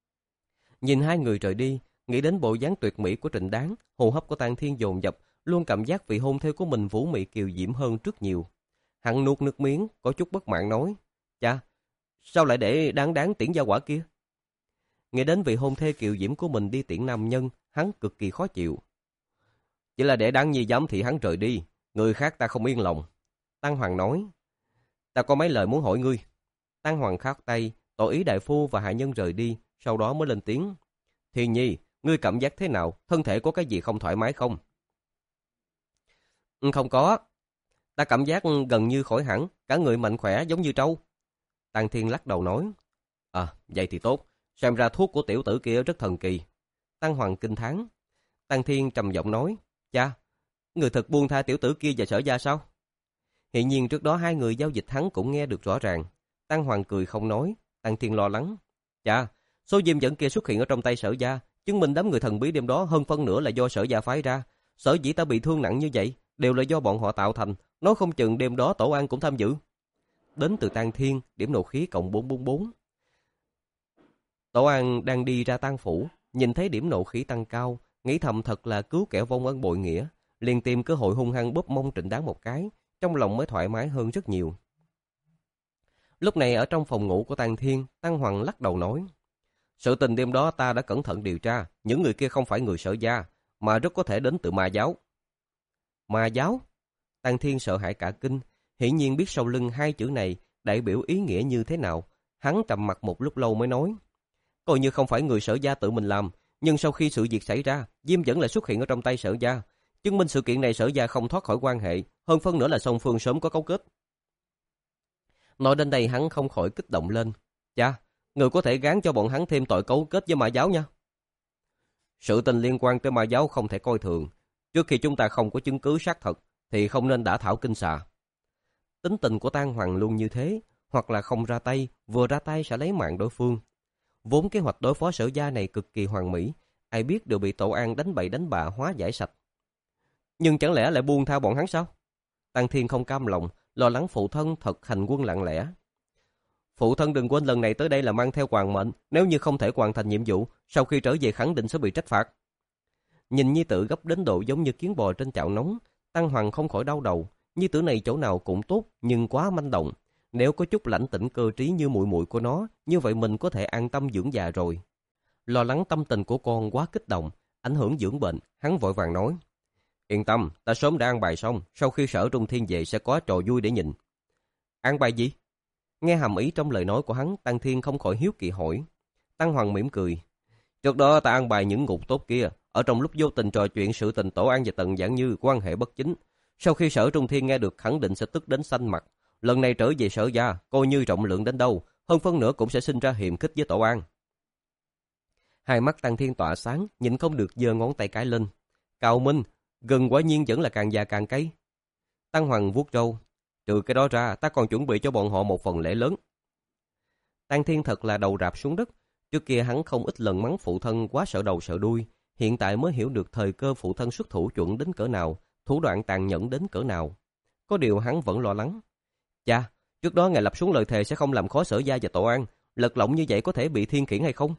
Nhìn hai người rời đi, nghĩ đến bộ dáng tuyệt mỹ của Trịnh Đáng, hô hấp của Tăng Thiên dồn dập, luôn cảm giác vị hôn thê của mình vũ mị kiều diễm hơn rất nhiều. Hắn nuốt nước miếng, có chút bất mãn nói, cha, sao lại để Đáng Đáng tiễn gia quả kia? Nghĩ đến vị hôn thê kiều diễm của mình đi tiễn nam nhân, hắn cực kỳ khó chịu. Chỉ là để Đáng Nhi dám thì hắn rời đi, người khác ta không yên lòng. Tăng Hoàng nói, ta có mấy lời muốn hỏi ngươi. Tăng Hoàng khát tay, tỏ ý đại phu và hạ nhân rời đi, sau đó mới lên tiếng. Thiên Nhi, ngươi cảm giác thế nào? Thân thể có cái gì không thoải mái không? Không có. Ta cảm giác gần như khỏi hẳn, cả người mạnh khỏe giống như trâu. Tăng Thiên lắc đầu nói. À, vậy thì tốt. Xem ra thuốc của tiểu tử kia rất thần kỳ. Tăng Hoàng kinh thán. Tăng Thiên trầm giọng nói. Cha, người thật buông tha tiểu tử kia và Sở gia sao? Hiện nhiên trước đó hai người giao dịch hắn cũng nghe được rõ ràng. Tăng Hoàng cười không nói. Tăng Thiên lo lắng. Cha, số diêm dẫn kia xuất hiện ở trong tay Sở gia, chứng minh đám người thần bí đêm đó hơn phân nửa là do Sở gia phái ra. Sở dĩ ta bị thương nặng như vậy đều là do bọn họ tạo thành, nói không chừng đêm đó Tổ An cũng tham dự. đến từ Tang Thiên, điểm nộ khí cộng bốn bốn bốn. Tổ An đang đi ra tang phủ, nhìn thấy điểm nộ khí tăng cao, nghĩ thầm thật là cứu kẻ vong ân bội nghĩa, liền tìm cơ hội hung hăng bóp mông Trịnh Đáng một cái, trong lòng mới thoải mái hơn rất nhiều. Lúc này ở trong phòng ngủ của Tang Thiên, Tăng Hoàng lắc đầu nói: sự tình đêm đó ta đã cẩn thận điều tra, những người kia không phải người Sở gia, mà rất có thể đến từ ma giáo. Ma giáo? Tang Thiên sợ hãi cả kinh, hiển nhiên biết sau lưng hai chữ này đại biểu ý nghĩa như thế nào. Hắn trầm mặt một lúc lâu mới nói: coi như không phải người Sở gia tự mình làm, nhưng sau khi sự việc xảy ra, Diêm vẫn lại xuất hiện ở trong tay Sở gia, chứng minh sự kiện này Sở gia không thoát khỏi quan hệ, hơn phân nữa là song phương sớm có cấu kết. Nói đến đây hắn không khỏi kích động lên: cha, người có thể gán cho bọn hắn thêm tội cấu kết với ma giáo nha. Sự tình liên quan tới ma giáo không thể coi thường, trước khi chúng ta không có chứng cứ xác thực thì không nên đả thảo kinh xà. Tính tình của Tang Hoàng luôn như thế, hoặc là không ra tay, vừa ra tay sẽ lấy mạng đối phương. Vốn kế hoạch đối phó Sở gia này cực kỳ hoàn mỹ, ai biết đều bị Tổ An đánh bậy đánh bạ hóa giải sạch. Nhưng chẳng lẽ lại buông tha bọn hắn sao? Tang Thiên không cam lòng, lo lắng phụ thân thật hành quân lặng lẽ. Phụ thân đừng quên lần này tới đây là mang theo hoàng mệnh, nếu như không thể hoàn thành nhiệm vụ, sau khi trở về khẳng định sẽ bị trách phạt. Nhìn nhi tử gấp đến độ giống như kiến bò trên chảo nóng, Tăng Hoàng không khỏi đau đầu. Nhi tử này chỗ nào cũng tốt, nhưng quá manh động. Nếu có chút lãnh tĩnh cơ trí như muội muội của nó, như vậy mình có thể an tâm dưỡng già rồi. Lo lắng tâm tình của con quá kích động, ảnh hưởng dưỡng bệnh, hắn vội vàng nói: yên tâm, ta sớm đã an bài xong, sau khi Sở Trung Thiên về sẽ có trò vui để nhìn. An bài gì? Nghe hàm ý trong lời nói của hắn, Tăng Thiên không khỏi hiếu kỳ hỏi. Tăng Hoàng mỉm cười: trước đó ta an bài những ngục tốt kia, ở trong lúc vô tình trò chuyện sự tình Tổ An và Tần Giảng Như quan hệ bất chính. Sau khi Sở Trung Thiên nghe được khẳng định sẽ tức đến xanh mặt. Lần này trở về Sở gia, coi như trọng lượng đến đâu, hơn phân nữa cũng sẽ sinh ra hiềm khích với Tổ An. Hai mắt Tăng Thiên tỏa sáng, nhìn không được giơ ngón tay cái lên. Cao minh, gần quả nhiên vẫn là càng già càng cay. Tăng Hoàng vuốt râu: trừ cái đó ra, ta còn chuẩn bị cho bọn họ một phần lễ lớn. Tăng Thiên thật là đầu rạp xuống đất. Trước kia hắn không ít lần mắng phụ thân quá sợ đầu sợ đuôi, hiện tại mới hiểu được thời cơ phụ thân xuất thủ chuẩn đến cỡ nào, thủ đoạn tàn nhẫn đến cỡ nào. Có điều hắn vẫn lo lắng. Cha, trước đó ngài lập xuống lời thề sẽ không làm khó Sở gia và Tổ An, lật lọng như vậy có thể bị thiên khiển hay không?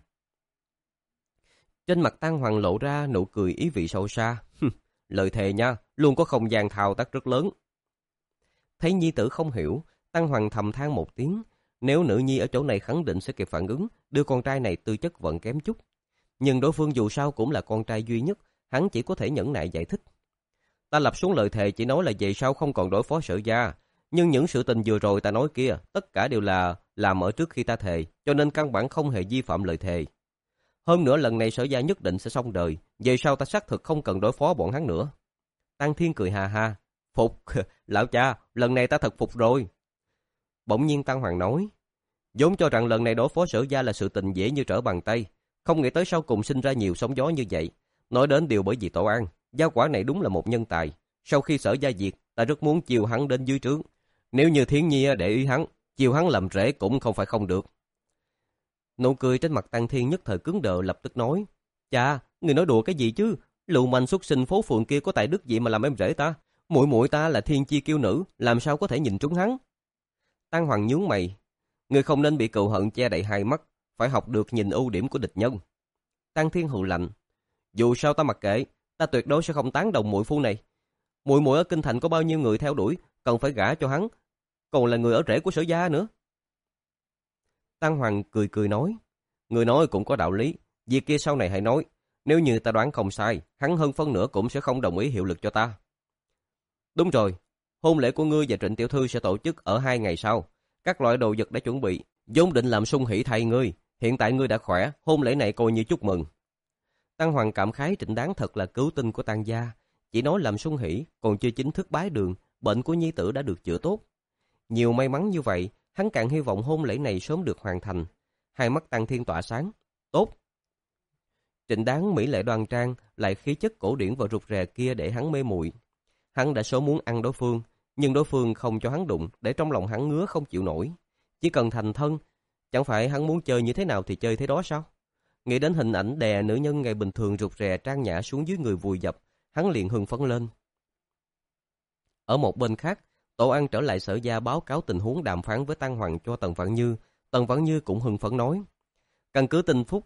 Trên mặt Tăng Hoàng lộ ra nụ cười ý vị sâu xa. Lời thề nha, luôn có không gian thao tác rất lớn. Thấy nhi tử không hiểu, Tăng Hoàng thầm than một tiếng. Nếu nữ nhi ở chỗ này khẳng định sẽ kịp phản ứng, đưa con trai này tư chất vẫn kém chút. Nhưng đối phương dù sao cũng là con trai duy nhất, hắn chỉ có thể nhẫn nại giải thích. Ta lập xuống lời thề chỉ nói là về sau không còn đối phó Sở gia, nhưng những sự tình vừa rồi ta nói kia, tất cả đều là làm ở trước khi ta thề, cho nên căn bản không hề vi phạm lời thề. Hơn nữa lần này Sở gia nhất định sẽ xong đời, về sau ta xác thực không cần đối phó bọn hắn nữa. Tăng Thiên cười hà ha: phục, lão cha, lần này ta thật phục rồi. Bỗng nhiên Tăng Hoàng nói: vốn cho rằng lần này đối phó Sở gia là sự tình dễ như trở bàn tay, không nghĩ tới sau cùng sinh ra nhiều sóng gió như vậy. Nói đến điều bởi vì Tổ An, gia quả này đúng là một nhân tài. Sau khi Sở gia diệt, ta rất muốn chiều hắn đến dưới trướng. Nếu như Thiến Nhi để ý hắn, chiều hắn làm rễ cũng không phải không được. Nụ cười trên mặt Tăng Thiên nhất thời cứng đờ, lập tức nói: cha, người nói đùa cái gì chứ? Lưu manh xuất sinh phố phường kia có tài đức gì mà làm em rể ta? Muội muội ta là thiên chi kiêu nữ, làm sao có thể nhìn trúng hắn? Tăng Hoàng nhướng mày: người không nên bị cừu hận che đậy hai mắt, phải học được nhìn ưu điểm của địch nhân. Tăng Thiên hừ lạnh: dù sao ta mặc kệ, ta tuyệt đối sẽ không tán đồng muội phu này. Muội muội ở kinh thành có bao nhiêu người theo đuổi, cần phải gả cho hắn, còn là người ở rễ của Sở gia nữa. Tăng Hoàng cười cười nói: người nói cũng có đạo lý, việc kia sau này hãy nói. Nếu như ta đoán không sai, hắn hơn phân nửa cũng sẽ không đồng ý hiệu lực cho ta. Đúng rồi, hôn lễ của ngươi và Trịnh tiểu thư sẽ tổ chức ở hai ngày sau. Các loại đồ vật đã chuẩn bị, vốn định làm sung hỷ thay ngươi, hiện tại ngươi đã khỏe, hôn lễ này coi như chúc mừng. Tăng Hoàng cảm khái Trịnh Đáng thật là cứu tinh của Tăng gia, chỉ nói làm sung hỷ, còn chưa chính thức bái đường, bệnh của nhi tử đã được chữa tốt. Nhiều may mắn như vậy, hắn càng hy vọng hôn lễ này sớm được hoàn thành. Hai mắt Tăng Thiên tỏa sáng: tốt. Trịnh Đáng mỹ lệ đoan trang, lại khí chất cổ điển và rụt rè kia để hắn mê muội. Hắn đã sớm muốn ăn đối phương, nhưng đối phương không cho hắn đụng, để trong lòng hắn ngứa không chịu nổi. Chỉ cần thành thân, chẳng phải hắn muốn chơi như thế nào thì chơi thế đó sao? Nghĩ đến hình ảnh đè nữ nhân ngày bình thường rụt rè trang nhã xuống dưới người vùi dập, hắn liền hưng phấn lên. Ở một bên khác, Tổ An trở lại Sở Gia báo cáo tình huống đàm phán với Tăng Hoàng cho Tần Vãn Như. Tần Vãn Như cũng hưng phấn nói. Căn cứ tin phúc.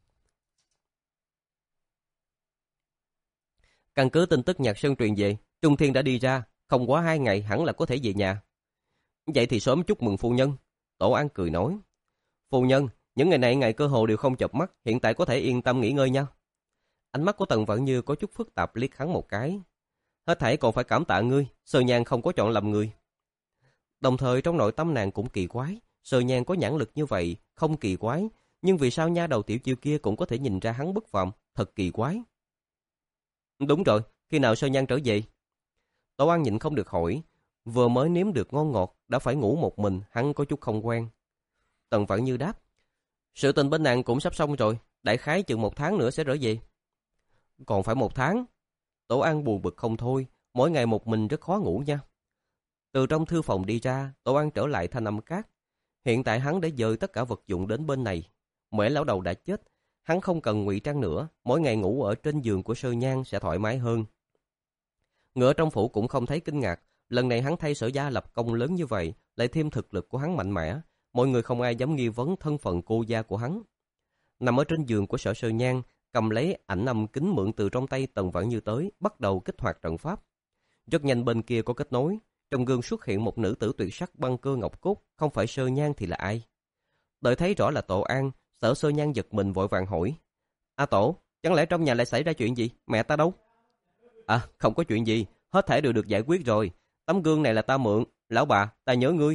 Căn cứ tin tức Nhạc Sơn truyền về, Trung Thiên đã đi ra, không quá hai ngày hẳn là có thể về nhà. Vậy thì sớm chúc mừng phu nhân. Tổ An cười nói. Phu nhân, những ngày này ngày cơ hồ đều không chợp mắt, hiện tại có thể yên tâm nghỉ ngơi nha. Ánh mắt của Tần Vãn Như có chút phức tạp liếc hắn một cái. Hết thảy còn phải cảm tạ ngươi, Sơ Nhan không có chọn lầm người. Đồng thời trong nội tâm nàng cũng kỳ quái, Sơ Nhan có nhãn lực như vậy, không kỳ quái, nhưng vì sao nha đầu tiểu chiêu kia cũng có thể nhìn ra hắn bất phàm, thật kỳ quái. Đúng rồi, khi nào Sơ Nhan trở về? Tổ An nhịn không được hỏi, vừa mới nếm được ngon ngọt, đã phải ngủ một mình, hắn có chút không quen. Tần Vãn Như đáp, sự tình bên nàng cũng sắp xong rồi, đại khái chừng một tháng nữa sẽ trở về. Còn phải một tháng? Tổ An buồn bực không thôi, mỗi ngày một mình rất khó ngủ nha. Từ trong thư phòng đi ra, Tổ An trở lại Thanh Âm Các. Hiện tại hắn đã dời tất cả vật dụng đến bên này. Mễ lão đầu đã chết, hắn không cần ngụy trang nữa, mỗi ngày ngủ ở trên giường của Sơ Nhan sẽ thoải mái hơn. Người ở trong phủ cũng không thấy kinh ngạc, lần này hắn thay Sở Gia lập công lớn như vậy, lại thêm thực lực của hắn mạnh mẽ, mọi người không ai dám nghi vấn thân phận cô gia của hắn. Nằm ở trên giường của Sở Sơ Nhan, cầm lấy ảnh âm kính mượn từ trong tay Tần Vãn Như tới, bắt đầu kích hoạt trận pháp. Rất nhanh bên kia có kết nối, trong gương xuất hiện một nữ tử tuyệt sắc băng cơ ngọc cốt, không phải Sơ Nhan thì là ai? Đợi thấy rõ là Tổ An, Sở Sơ Nhan giật mình vội vàng hỏi: "A Tổ, chẳng lẽ trong nhà lại xảy ra chuyện gì? Mẹ ta đâu?" "À, không có chuyện gì, hết thảy đều được giải quyết rồi. Tấm gương này là ta mượn, lão bà, ta nhớ ngươi."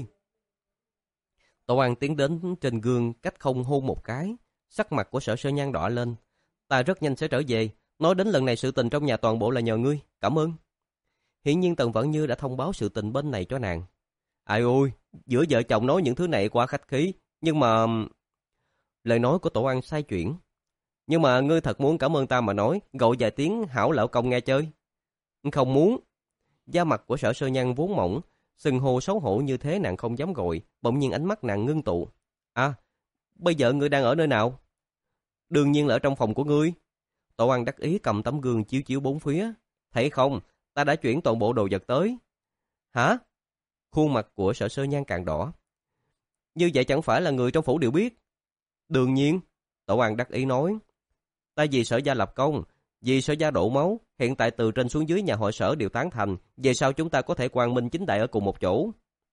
Tổ An tiến đến trên gương, cách không hôn một cái, sắc mặt của Sở Sơ Nhan đỏ lên. "Ta rất nhanh sẽ trở về, nói đến lần này sự tình trong nhà toàn bộ là nhờ ngươi, cảm ơn." Hiển nhiên Tần Vãn Như đã thông báo sự tình bên này cho nàng. "Ai ôi, giữa vợ chồng nói những thứ này quá khách khí, nhưng mà..." Lời nói của Tổ An sai chuyển. "Nhưng mà ngươi thật muốn cảm ơn ta mà nói, gọi vài tiếng hảo lão công nghe chơi." "Không muốn." Da mặt của Sở Sơ Nhan vốn mỏng, sừng hồ xấu hổ như thế nàng không dám gọi, bỗng nhiên ánh mắt nàng ngưng tụ. "À, bây giờ ngươi đang ở nơi nào?" "Đương nhiên là ở trong phòng của ngươi." Tổ An đắc ý cầm tấm gương chiếu chiếu bốn phía. "Thấy không, ta đã chuyển toàn bộ đồ vật tới." "Hả?" Khuôn mặt của Sở Sơ Nhan càng đỏ. "Như vậy chẳng phải là người trong phủ đều biết?" "Đương nhiên." Tổ An đắc ý nói. "Ta vì Sở Gia lập công, vì Sở Gia đổ máu, hiện tại từ trên xuống dưới nhà họ Sở đều tán thành, về sau chúng ta có thể quang minh chính đại ở cùng một chỗ."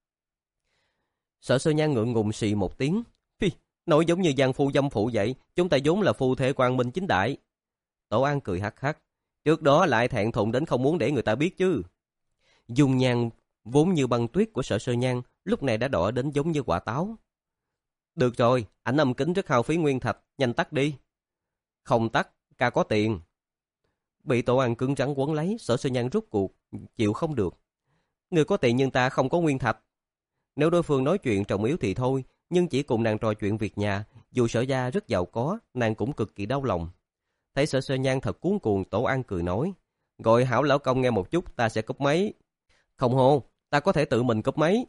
Sở Sơ Nhan ngượng ngùng xì một tiếng. "Phi, nói giống như giang phu dâm phụ vậy, chúng ta vốn là phu thể quang minh chính đại." Tổ An cười hắc hắc. "Trước đó lại thẹn thùng đến không muốn để người ta biết chứ." Dung nhan vốn như băng tuyết của Sở Sơ Nhan lúc này đã đỏ đến giống như quả táo. "Được rồi, ảnh âm kính rất hao phí nguyên thạch, nhanh tắt đi." "Không tắt, ca có tiền." Bị Tổ An cứng rắn quấn lấy, Sở Sơ Nhan rút cuộc chịu không được. "Người có tiền nhưng ta không có nguyên thạch." Nếu đối phương nói chuyện trọng yếu thì thôi, nhưng chỉ cùng nàng trò chuyện việc nhà, dù Sở Gia rất giàu có, nàng cũng cực kỳ đau lòng. Thấy Sở Sơ Nhan thật cuống cuồng, Tổ An cười nói: "Gọi hảo lão công nghe một chút, ta sẽ cúp máy." "Không hô, ta có thể tự mình cúp máy."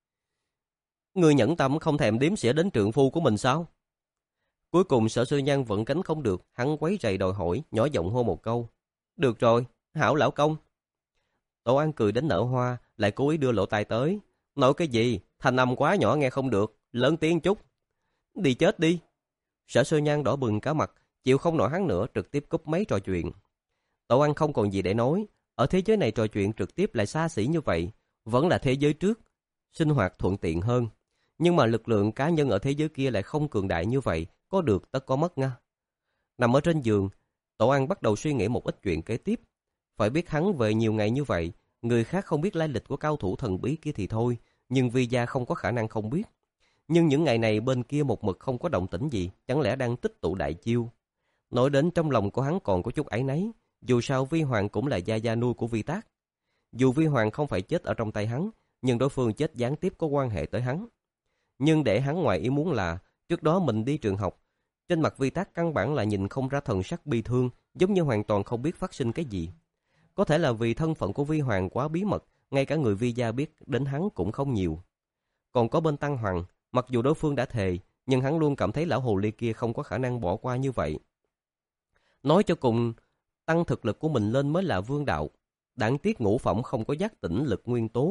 "Ngươi nhẫn tâm không thèm đếm xỉa đến trượng phu của mình sao?" Cuối cùng Sở Sơ Nhan vẫn cánh không được, hắn quấy rầy đòi hỏi, nhỏ giọng hô một câu: "Được rồi, hảo lão công." Tổ An cười đến nở hoa, lại cố ý đưa lỗ tai tới. "Nói cái gì, thanh âm quá nhỏ nghe không được, lớn tiếng chút." "Đi chết đi." Sở Sơ Nhan đỏ bừng cả mặt, chịu không nổi hắn nữa, trực tiếp cúp máy trò chuyện. Tổ An không còn gì để nói, ở thế giới này trò chuyện trực tiếp lại xa xỉ như vậy, vẫn là thế giới trước, sinh hoạt thuận tiện hơn. Nhưng mà lực lượng cá nhân ở thế giới kia lại không cường đại như vậy, có được tất có mất nha. Nằm ở trên giường, Tổ An bắt đầu suy nghĩ một ít chuyện kế tiếp. Phải biết hắn về nhiều ngày như vậy, người khác không biết lai lịch của cao thủ thần bí kia thì thôi, nhưng Vi Gia không có khả năng không biết. Nhưng những ngày này bên kia một mực không có động tĩnh gì, chẳng lẽ đang tích tụ đại chiêu. Nói đến trong lòng của hắn còn có chút áy náy, dù sao Vi Hoàng cũng là gia gia nuôi của Vi Tác. Dù Vi Hoàng không phải chết ở trong tay hắn, nhưng đối phương chết gián tiếp có quan hệ tới hắn. Nhưng để hắn ngoài ý muốn là, trước đó mình đi trường học, trên mặt Vi Tác căn bản là nhìn không ra thần sắc bi thương, giống như hoàn toàn không biết phát sinh cái gì. Có thể là vì thân phận của Vi Hoàng quá bí mật, ngay cả người Vi gia biết đến hắn cũng không nhiều. Còn có bên Tăng Hoàng, mặc dù đối phương đã thề, nhưng hắn luôn cảm thấy lão hồ ly kia không có khả năng bỏ qua như vậy. Nói cho cùng, tăng thực lực của mình lên mới là vương đạo. Đáng tiếc ngũ phẩm không có giác tỉnh lực nguyên tố,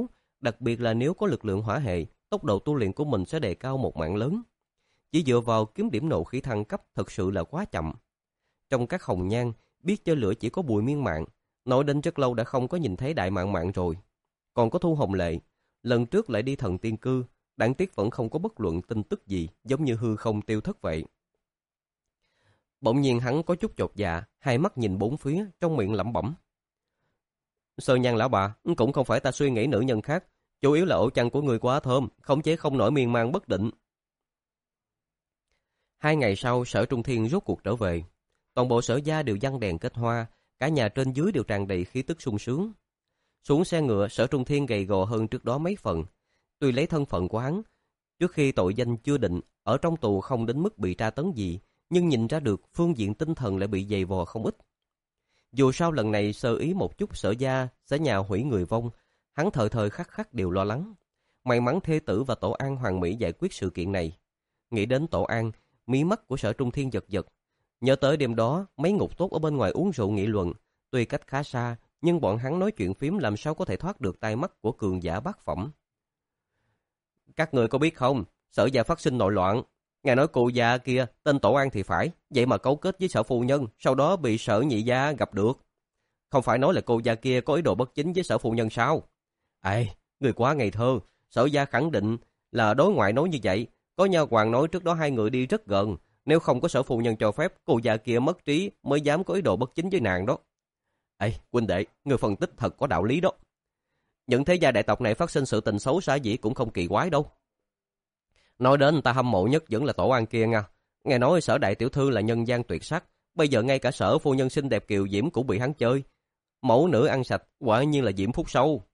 đặc biệt là nếu có lực lượng hỏa hệ, tốc độ tu luyện của mình sẽ đề cao một mạng lớn. Chỉ dựa vào kiếm điểm nộ khí thăng cấp thật sự là quá chậm. Trong các hồng nhan, biết chơi lửa chỉ có Bùi Miên Mạng, nội định rất lâu đã không có nhìn thấy Đại Mạng Mạng rồi. Còn có Thu Hồng Lệ, lần trước lại đi Thần Tiên Cư, đáng tiếc vẫn không có bất luận tin tức gì, giống như hư không tiêu thất vậy. Bỗng nhiên hắn có chút chột dạ, hai mắt nhìn bốn phía, trong miệng lẩm bẩm. Sơ Nhan lão bà, cũng không phải ta suy nghĩ nữ nhân khác, chủ yếu là ổ chăn của người quá thơm, khống chế không nổi miên man bất định. Hai ngày sau, Sở Trung Thiên rốt cuộc trở về. Toàn bộ Sở gia đều giăng đèn kết hoa, cả nhà trên dưới đều tràn đầy khí tức sung sướng. Xuống xe ngựa, Sở Trung Thiên gầy gò hơn trước đó mấy phần. Tuy lấy thân phận của hắn, trước khi tội danh chưa định, ở trong tù không đến mức bị tra tấn gì, nhưng nhìn ra được phương diện tinh thần lại bị dày vò không ít. Dù sao lần này sơ ý một chút Sở gia sẽ nhà hủy người vong, hắn thời thời khắc khắc đều lo lắng. May mắn thê tử và Tổ An hoàn mỹ giải quyết sự kiện này. Nghĩ đến Tổ An, mí mắt của Sở Trung Thiên giật giật. Nhớ tới đêm đó, mấy ngục tốt ở bên ngoài uống rượu nghị luận, tuy cách khá xa, nhưng bọn hắn nói chuyện phím làm sao có thể thoát được tai mắt của cường giả bát phẩm. Các người có biết không, Sở gia phát sinh nội loạn. Nghe nói cụ già kia, tên Tổ An thì phải, vậy mà cấu kết với Sở phu nhân, sau đó bị Sở nhị gia gặp được. Không phải nói là cô gia kia có ý đồ bất chính với Sở phu nhân sao? Ê, người quá ngây thơ, Sở gia khẳng định là đối ngoại nói như vậy. Có nha hoàng nói trước đó hai người đi rất gần, nếu không có Sở phu nhân cho phép, cô già kia mất trí mới dám có ý đồ bất chính với nàng đó. Ê, huynh đệ, người phân tích thật có đạo lý đó. Những thế gia đại tộc này phát sinh sự tình xấu xa dĩ cũng không kỳ quái đâu. Nói đến ta hâm mộ nhất vẫn là Tổ An kia nha. Nghe nói Sở đại tiểu thư là nhân gian tuyệt sắc, bây giờ ngay cả Sở phu nhân xinh đẹp kiều diễm cũng bị hắn chơi. Mẫu nữ ăn sạch, quả nhiên là diễm phúc sâu.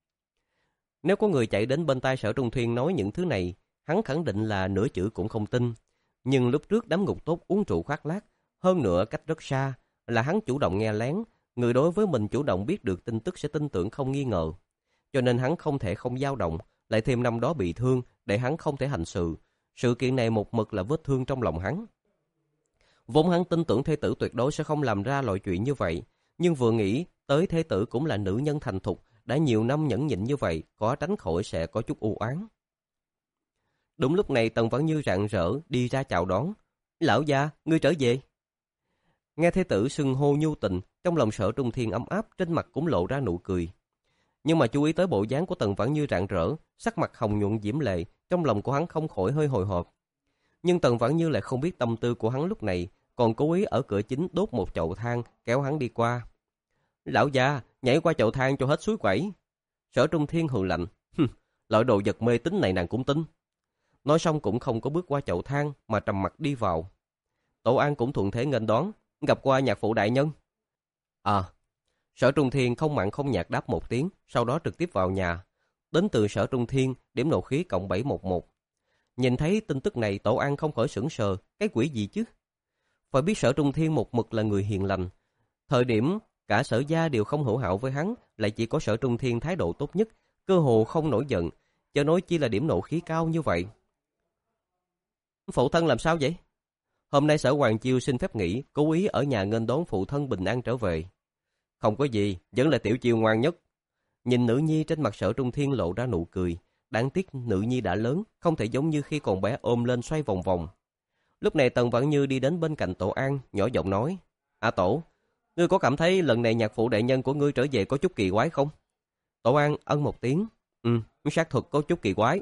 Nếu có người chạy đến bên tai Sở Trung Thiên nói những thứ này, hắn khẳng định là nửa chữ cũng không tin. Nhưng lúc trước đám ngục tốt uống rượu khoác lác, hơn nữa cách rất xa, là hắn chủ động nghe lén, người đối với mình chủ động biết được tin tức sẽ tin tưởng không nghi ngờ. Cho nên hắn không thể không dao động, lại thêm năm đó bị thương, để hắn không thể hành sự. Sự kiện này một mực là vết thương trong lòng hắn. Vốn hắn tin tưởng thê tử tuyệt đối sẽ không làm ra loại chuyện như vậy, nhưng vừa nghĩ tới thê tử cũng là nữ nhân thành thục, đã nhiều năm nhẫn nhịn như vậy, có tránh khỏi sẽ có chút u oán. Đúng lúc này Tần Vãn Như rạng rỡ đi ra chào đón. Lão gia, ngươi trở về. Nghe thê tử xưng hô nhu tình, trong lòng Sở Trung Thiên ấm áp, trên mặt cũng lộ ra nụ cười. Nhưng mà chú ý tới bộ dáng của Tần Vãn Như rạng rỡ, sắc mặt hồng nhuận diễm lệ, trong lòng của hắn không khỏi hơi hồi hộp. Nhưng Tần Vãn Như lại không biết tâm tư của hắn lúc này, còn cố ý ở cửa chính đốt một chậu than kéo hắn đi qua. Lão gia, nhảy qua chậu than cho hết suối quẩy. Sở Trung Thiên hừ lạnh, loại đồ vật mê tín này nàng cũng tin. Nói xong cũng không có bước qua chậu than mà trầm mặt đi vào. Tổ An cũng thuận thế nghênh đón, gặp qua nhạc phụ đại nhân. À, Sở Trung Thiên không mặn không nhạt đáp một tiếng, sau đó trực tiếp vào nhà. Đến từ Sở Trung Thiên, điểm nộ khí cộng bảy một một. Nhìn thấy tin tức này, Tổ An không khỏi sững sờ, cái quỷ gì chứ? Phải biết Sở Trung Thiên một mực là người hiền lành. Thời điểm cả Sở gia đều không hữu hảo với hắn, lại chỉ có Sở Trung Thiên thái độ tốt nhất, cơ hồ không nổi giận, chớ nói chi là điểm nộ khí cao như vậy. Phụ thân làm sao vậy? Hôm nay Sở Hoàng Chiêu xin phép nghỉ, cố ý ở nhà nghênh đón phụ thân bình an trở về. Không có gì, vẫn là Tiểu Chiêu ngoan nhất. Nhìn nữ nhi trên mặt Sở Trung Thiên lộ ra nụ cười. Đáng tiếc nữ nhi đã lớn, không thể giống như khi còn bé ôm lên xoay vòng vòng. Lúc này Tần Vãn Như đi đến bên cạnh Tổ An, nhỏ giọng nói. À Tổ, ngươi có cảm thấy lần này nhạc phụ đại nhân của ngươi trở về có chút kỳ quái không? Tổ An ân một tiếng. Ừ, xác thực có chút kỳ quái.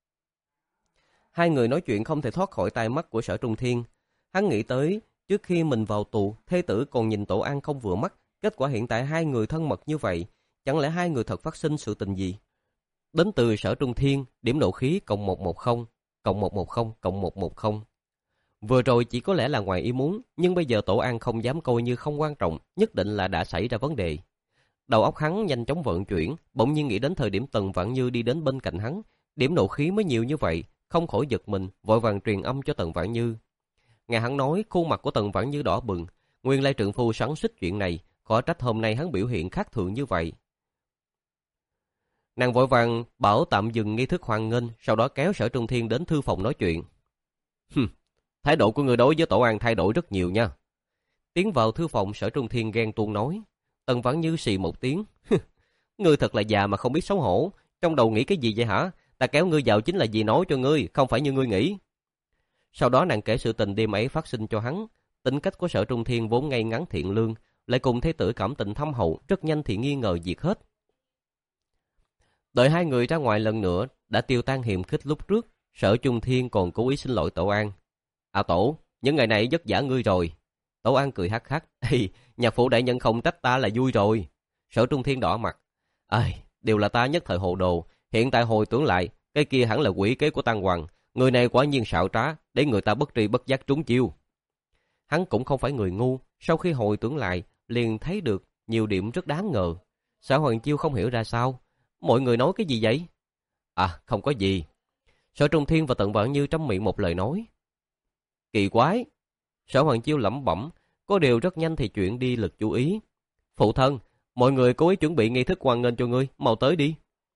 Hai người nói chuyện không thể thoát khỏi tai mắt của Sở Trung Thiên. Hắn nghĩ tới, trước khi mình vào tù, thê tử còn nhìn Tổ An không vừa mắt, kết quả hiện tại hai người thân mật như vậy, chẳng lẽ hai người thật phát sinh sự tình gì? Đến từ Sở Trung Thiên, điểm nộ khí cộng một một không, cộng một một không, cộng một một không. Vừa rồi chỉ có lẽ là ngoài ý muốn, nhưng bây giờ Tổ An không dám coi như không quan trọng, nhất định là đã xảy ra vấn đề. Đầu óc hắn nhanh chóng vận chuyển, bỗng nhiên nghĩ đến thời điểm Tần Vãn Như đi đến bên cạnh hắn, điểm nộ khí mới nhiều như vậy, không khỏi giật mình, vội vàng truyền âm cho Tần Vãn Như. Nghe hắn nói, khuôn mặt của Tần Vãn Như đỏ bừng, nguyên lai trượng phu xoắn xuýt chuyện này, khó trách hôm nay hắn biểu hiện khác thường như vậy. Nàng vội vàng bảo tạm dừng nghi thức hoan nghênh, sau đó kéo Sở Trung Thiên đến thư phòng nói chuyện. Hừm, thái độ của người đối với Tổ An thay đổi rất nhiều nha. Tiến vào thư phòng, Sở Trung Thiên ghen tuông nói. Tần Vãn Như xì một tiếng. Ngươi thật là già mà không biết xấu hổ, Trong đầu nghĩ cái gì vậy hả? Ta kéo ngươi vào chính là vì nói cho ngươi, không phải như ngươi nghĩ. Sau đó nàng kể sự tình đêm ấy phát sinh cho hắn. Tính cách của Sở Trung Thiên vốn ngay ngắn thiện lương, lại cùng thế tử cảm tình thâm hậu, rất nhanh thì nghi ngờ diệt hết. Đợi hai người ra ngoài lần nữa, đã tiêu tan hiềm khích lúc trước, Sở Trung Thiên còn cố ý xin lỗi Tổ An. À Tổ, những ngày này vất vả ngươi rồi. Tổ An cười hắc hắc, Ê, nhạc phụ đại nhân không trách ta là vui rồi. Sở Trung Thiên đỏ mặt. Ây, đều là ta nhất thời hồ đồ, hiện tại hồi tưởng lại, cái kia hẳn là quỷ kế của Tăng Hoàng, người này quả nhiên xảo trá, để người ta bất tri bất giác trúng chiêu. Hắn cũng không phải người ngu, sau khi hồi tưởng lại, liền thấy được nhiều điểm rất đáng ngờ. Sở Hoàng Chiêu không hiểu ra sao, mọi người nói cái gì vậy? À, không có gì. Sở Trung Thiên và Tần Vạn Như trong miệng một lời nói. Kỳ quái. Sở Hoàng Chiêu lẩm bẩm, có điều rất nhanh thì chuyện đi lực chú ý. Phụ thân, mọi người cố ý chuẩn bị nghi thức hoan nghênh cho ngươi, mau tới đi.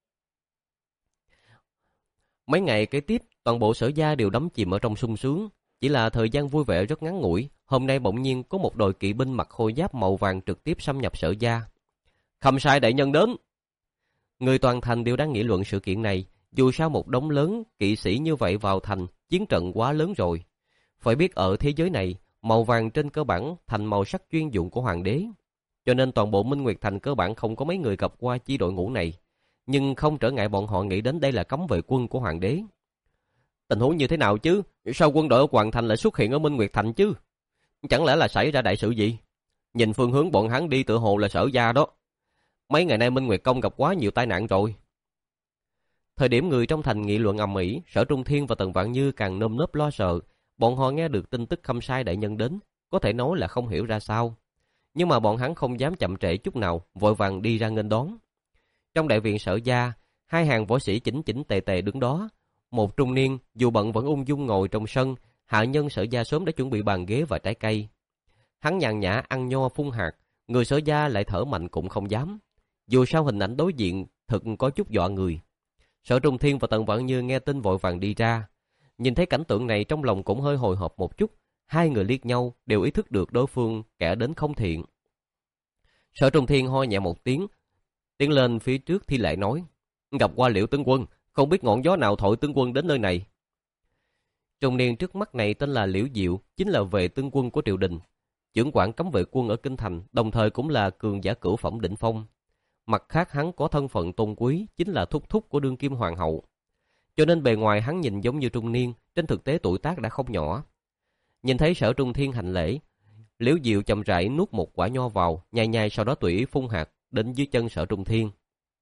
Mấy ngày kế tiếp, toàn bộ Sở gia đều đắm chìm ở trong sung sướng. Chỉ là thời gian vui vẻ rất ngắn ngủi, hôm nay bỗng nhiên có một đội kỵ binh mặc khôi giáp màu vàng trực tiếp xâm nhập Sở gia. Khâm sai đại nhân đến. Người toàn thành đều đang nghị luận sự kiện này, dù sao một đống lớn kỵ sĩ như vậy vào thành, chiến trận quá lớn rồi. Phải biết ở thế giới này, màu vàng trên cơ bản thành màu sắc chuyên dụng của hoàng đế. Cho nên toàn bộ Minh Nguyệt Thành cơ bản không có mấy người gặp qua chi đội ngũ này. Nhưng không trở ngại bọn họ nghĩ đến đây là cấm vệ quân của hoàng đế. Tình huống như thế nào chứ? Sao quân đội ở Hoàng Thành lại xuất hiện ở Minh Nguyệt Thành chứ? Chẳng lẽ là xảy ra đại sự gì? Nhìn phương hướng bọn hắn đi tựa hồ là Sở gia đó. Mấy ngày nay Minh Nguyệt Công gặp quá nhiều tai nạn rồi. Thời điểm người trong thành nghị luận ầm ĩ, Sở Trung Thiên và Tần Vạn Như càng nơm nớp lo sợ. Bọn họ nghe được tin tức Khâm sai đại nhân đến, có thể nói là không hiểu ra sao. Nhưng mà bọn hắn không dám chậm trễ chút nào, vội vàng đi ra nghênh đón. Trong đại viện Sở gia, hai hàng võ sĩ chỉnh chỉnh tề tề đứng đó. Một trung niên, dù bận vẫn ung dung ngồi trong sân, hạ nhân Sở gia sớm đã chuẩn bị bàn ghế và trái cây. Hắn nhàn nhã ăn nho phun hạt, người Sở gia lại thở mạnh cũng không dám. Dù sao hình ảnh đối diện thực có chút dọa người. Sở Trung Thiên và Tần Vạn Như nghe tin vội vàng đi ra. Nhìn thấy cảnh tượng này trong lòng cũng hơi hồi hộp một chút. Hai người liếc nhau đều ý thức được đối phương kẻ đến không thiện. Sở Trung Thiên ho nhẹ một tiếng, tiến lên phía trước thi lễ nói: gặp qua Liễu tướng quân, không biết ngọn gió nào thổi tướng quân đến nơi này. Trung niên trước mắt này tên là Liễu Diệu, chính là vệ tướng quân của triều đình, trưởng quản cấm vệ quân ở kinh thành, đồng thời cũng là cường giả cửu phẩm đỉnh phong. Mặt khác hắn có thân phận tôn quý, chính là thúc thúc của đương kim hoàng hậu. Cho nên bề ngoài hắn nhìn giống như trung niên, trên thực tế tuổi tác đã không nhỏ. Nhìn thấy Sở Trung Thiên hành lễ, Liễu Diệu chậm rãi nuốt một quả nho vào, nhai nhai sau đó tùy ý phun hạt đến dưới chân Sở Trung Thiên.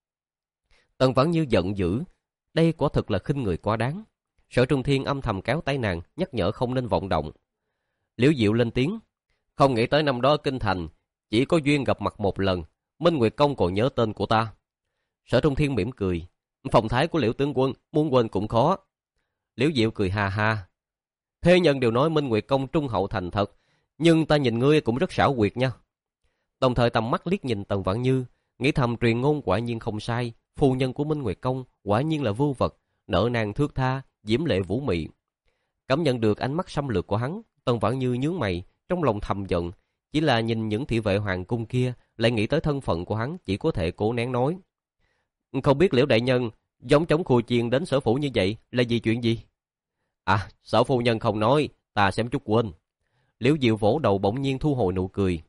Tần Vãn Như giận dữ, đây quả thực là khinh người quá đáng. Sở Trung Thiên âm thầm kéo tay nàng, nhắc nhở không nên vọng động. Liễu Diệu lên tiếng, không nghĩ tới năm đó kinh thành chỉ có duyên gặp mặt một lần, Minh Nguyệt Công còn nhớ tên của ta. Sở Trung Thiên mỉm cười, phong thái của Liễu tướng quân muốn quên cũng khó. Liễu Diệu cười ha ha, thế nhân đều nói Minh Nguyệt Công trung hậu thành thật, nhưng ta nhìn ngươi cũng rất xảo quyệt nha. Đồng thời tầm mắt liếc nhìn Tần Vãn Như, nghĩ thầm truyền ngôn quả nhiên không sai, phu nhân của Minh Nguyệt Công quả nhiên là vưu vật, nở nàng thước tha, diễm lệ vũ mị. Cảm nhận được ánh mắt xâm lược của hắn, Tần Vãn Như nhướng mày, trong lòng thầm giận, chỉ là nhìn những thị vệ hoàng cung kia, lại nghĩ tới thân phận của hắn, chỉ có thể cố nén nói: không biết Liễu đại nhân giống chống khua chiên đến sở phủ như vậy là vì chuyện gì? À, sở phu nhân không nói, ta xem chút quên. Liễu Diệu vỗ đầu bỗng nhiên thu hồi nụ cười.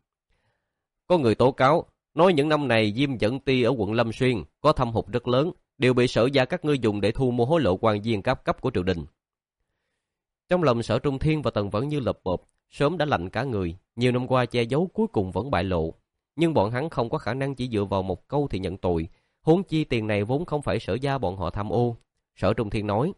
Có người tố cáo, nói những năm này Diêm Dẫn Ti ở quận Lâm Xuyên có thâm hụt rất lớn, đều bị Sở gia các ngươi dùng để thu mua hối lộ quan viên cấp cấp của triều đình. Trong lòng Sở Trung Thiên và Tần Vãn Như lập bộp, sớm đã lạnh cả người, nhiều năm qua che giấu cuối cùng vẫn bại lộ. Nhưng bọn hắn không có khả năng chỉ dựa vào một câu thì nhận tội, huống chi tiền này vốn không phải Sở gia bọn họ tham ô. Sở Trung Thiên nói: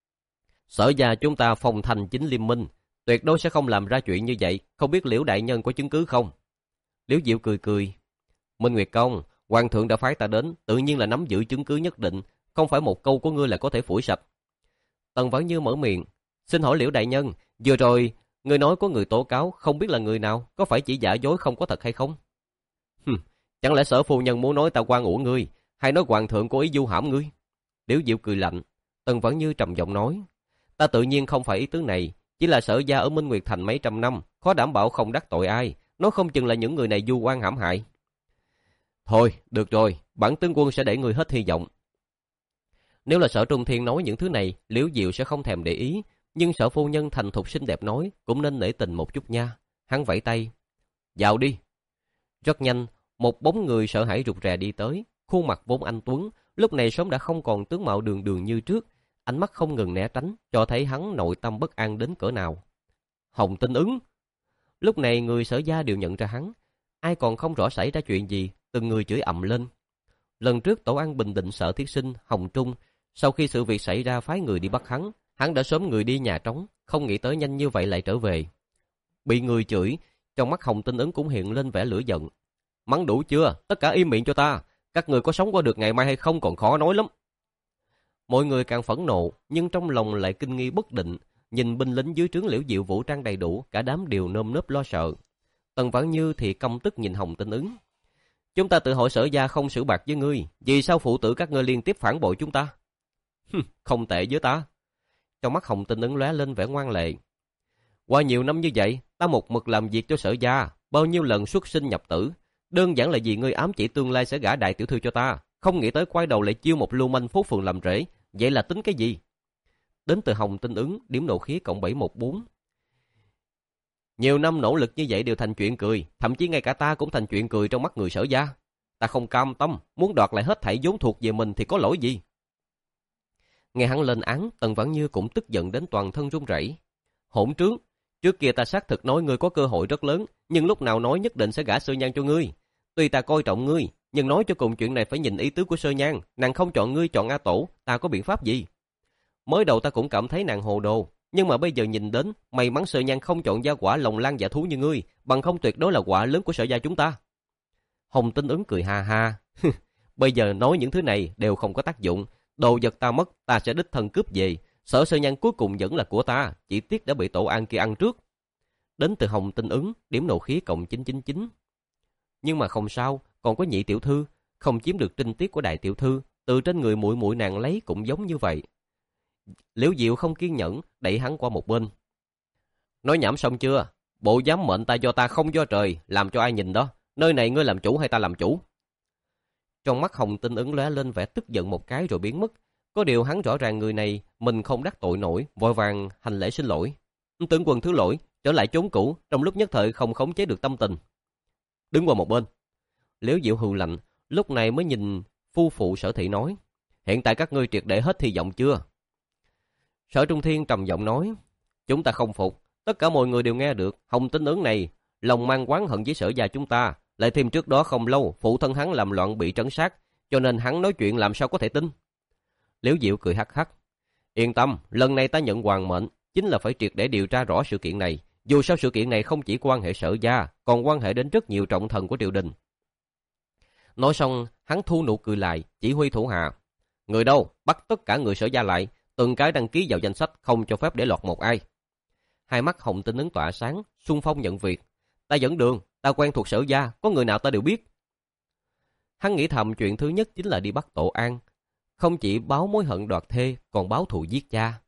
Sở gia chúng ta phòng thành chính liêm minh, tuyệt đối sẽ không làm ra chuyện như vậy, không biết Liễu đại nhân có chứng cứ không? Liễu Diệu cười cười, Minh Nguyệt Công, hoàng thượng đã phái ta đến, tự nhiên là nắm giữ chứng cứ nhất định, không phải một câu của ngươi là có thể phủi sạch. Tần Vãn Như mở miệng, xin hỏi Liễu đại nhân, vừa rồi ngươi nói có người tố cáo, không biết là người nào, có phải chỉ giả dối không có thật hay không? Hừm, chẳng lẽ Sở phu nhân muốn nói ta oan uổng ngươi, hay nói hoàng thượng cố ý du hãm ngươi? Liễu Diệu cười lạnh. Tần Vãn Như trầm giọng nói, ta tự nhiên không phải ý tứ này, chỉ là Sở gia ở Minh Nguyệt Thành mấy trăm năm, khó đảm bảo không đắc tội ai, nó không chừng là những người này du oan hãm hại. Thôi, được rồi, bản tướng quân sẽ để người hết hy vọng. Nếu là Sở Trung Thiên nói những thứ này, Liễu Diệu sẽ không thèm để ý, nhưng Sở phu nhân thành thục xinh đẹp nói cũng nên nể tình một chút nha. Hắn vẫy tay. Vào đi. Rất nhanh, một bóng người sợ hãi rụt rè đi tới, khuôn mặt vốn anh tuấn, lúc này sớm đã không còn tướng mạo đường đường như trước, ánh mắt không ngừng né tránh, cho thấy hắn nội tâm bất an đến cỡ nào. Hồng Tinh Ứng. Lúc này người Sở gia đều nhận ra hắn, ai còn không rõ xảy ra chuyện gì, từng người chửi ầm lên. Lần trước Tổ An bình định Sở Thiết Sinh, Hồng Trung, sau khi sự việc xảy ra phái người đi bắt hắn, hắn đã sớm người đi nhà trống, không nghĩ tới nhanh như vậy lại trở về. Bị người chửi, trong mắt Hồng Tinh Ứng cũng hiện lên vẻ lửa giận. Mắng đủ chưa? Tất cả im miệng cho ta. Các người có sống qua được ngày mai hay không còn khó nói lắm. Mọi người càng phẫn nộ, nhưng trong lòng lại kinh nghi bất định. Nhìn binh lính dưới trướng Liễu Diệu vũ trang đầy đủ, cả đám đều nơm nớp lo sợ. Tần Vãn Như thì căm tức nhìn Hồng Tinh Ứng. Chúng ta tự hỏi Sở gia không xử bạc với ngươi, vì sao phụ tử các ngươi liên tiếp phản bội chúng ta? Không tệ với ta. Trong mắt Hồng Tinh Ứng lóe lên vẻ ngoan lệ. Qua nhiều năm như vậy, ta một mực làm việc cho Sở gia, bao nhiêu lần xuất sinh nhập tử, đơn giản là vì ngươi ám chỉ tương lai sẽ gả đại tiểu thư cho ta, không nghĩ tới quay đầu lại chiêu một lưu manh phố phường làm rễ, vậy là tính cái gì? Đến từ Hồng Tinh Ứng, điểm nộ khí cộng bảy một bốn. Nhiều năm nỗ lực như vậy đều thành chuyện cười, thậm chí ngay cả ta cũng thành chuyện cười trong mắt người Sở gia. Ta không cam tâm, muốn đoạt lại hết thảy vốn thuộc về mình thì có lỗi gì? Nghe hắn lên án, Tần Vãn Như cũng tức giận đến toàn thân run rẩy. Hỗn trướng, trước kia ta xác thực nói ngươi có cơ hội rất lớn, nhưng lúc nào nói nhất định sẽ gả Sơ Nhan cho ngươi. Tuy ta coi trọng ngươi, nhưng nói cho cùng chuyện này phải nhìn ý tứ của Sơ Nhan, nàng không chọn ngươi chọn A Tổ, ta có biện pháp gì? Mới đầu ta cũng cảm thấy nàng hồ đồ, nhưng mà bây giờ nhìn đến, may mắn Sơ Nhan không chọn gia quả lòng lan dạ thú như ngươi, bằng không tuyệt đối là quả lớn của Sở gia chúng ta. Hồng Tinh Ứng cười ha ha, bây giờ nói những thứ này đều không có tác dụng, đồ vật ta mất, ta sẽ đích thân cướp về. Sở Sơ Nhan cuối cùng vẫn là của ta, chỉ tiếc đã bị Tổ An kia ăn trước. Đến từ Hồng Tinh Ứng, điểm nộ khí cộng chín chín chín. Nhưng mà không sao, còn có Nhị tiểu thư, không chiếm được trinh tiết của Đại tiểu thư, từ trên người muội muội nàng lấy cũng giống như vậy. Liễu Diệu không kiên nhẫn, đẩy hắn qua một bên. Nói nhảm xong chưa? Bộ dám mệnh ta do ta không do trời, làm cho ai nhìn đó. Nơi này ngươi làm chủ hay ta làm chủ? Trong mắt Hồng Tinh Ứng lóe lên vẻ tức giận một cái rồi biến mất. Có điều hắn rõ ràng người này mình không đắc tội nổi, vội vàng hành lễ xin lỗi. Tướng quân thứ lỗi, trở lại chốn cũ, trong lúc nhất thời không khống chế được tâm tình. Đứng qua một bên. Liễu Diệu hừ lạnh, lúc này mới nhìn phu phụ Sở thị nói. Hiện tại các ngươi triệt để hết hy vọng chưa? Sở Trung Thiên trầm giọng nói. Chúng ta không phục, tất cả mọi người đều nghe được. Hồng Tinh Ứng này, lòng mang oán hận với Sở gia chúng ta. Lại thêm trước đó không lâu, phụ thân hắn làm loạn bị trấn sát, cho nên hắn nói chuyện làm sao có thể tin. Liễu Diệu cười hắc hắc. Yên tâm, lần này ta nhận hoàng mệnh, chính là phải triệt để điều tra rõ sự kiện này. Dù sao sự kiện này không chỉ quan hệ Sở gia, còn quan hệ đến rất nhiều trọng thần của triều đình. Nói xong, hắn thu nụ cười lại, chỉ huy thủ hạ. Người đâu, bắt tất cả người Sở gia lại, từng cái đăng ký vào danh sách, không cho phép để lọt một ai. Hai mắt Hồng Tinh Ứng tỏa sáng, xung phong nhận việc. Ta dẫn đường, ta quen thuộc Sở gia, có người nào ta đều biết. Hắn nghĩ thầm chuyện thứ nhất chính là đi bắt Tổ An. Không chỉ báo mối hận đoạt thê, còn báo thù giết cha.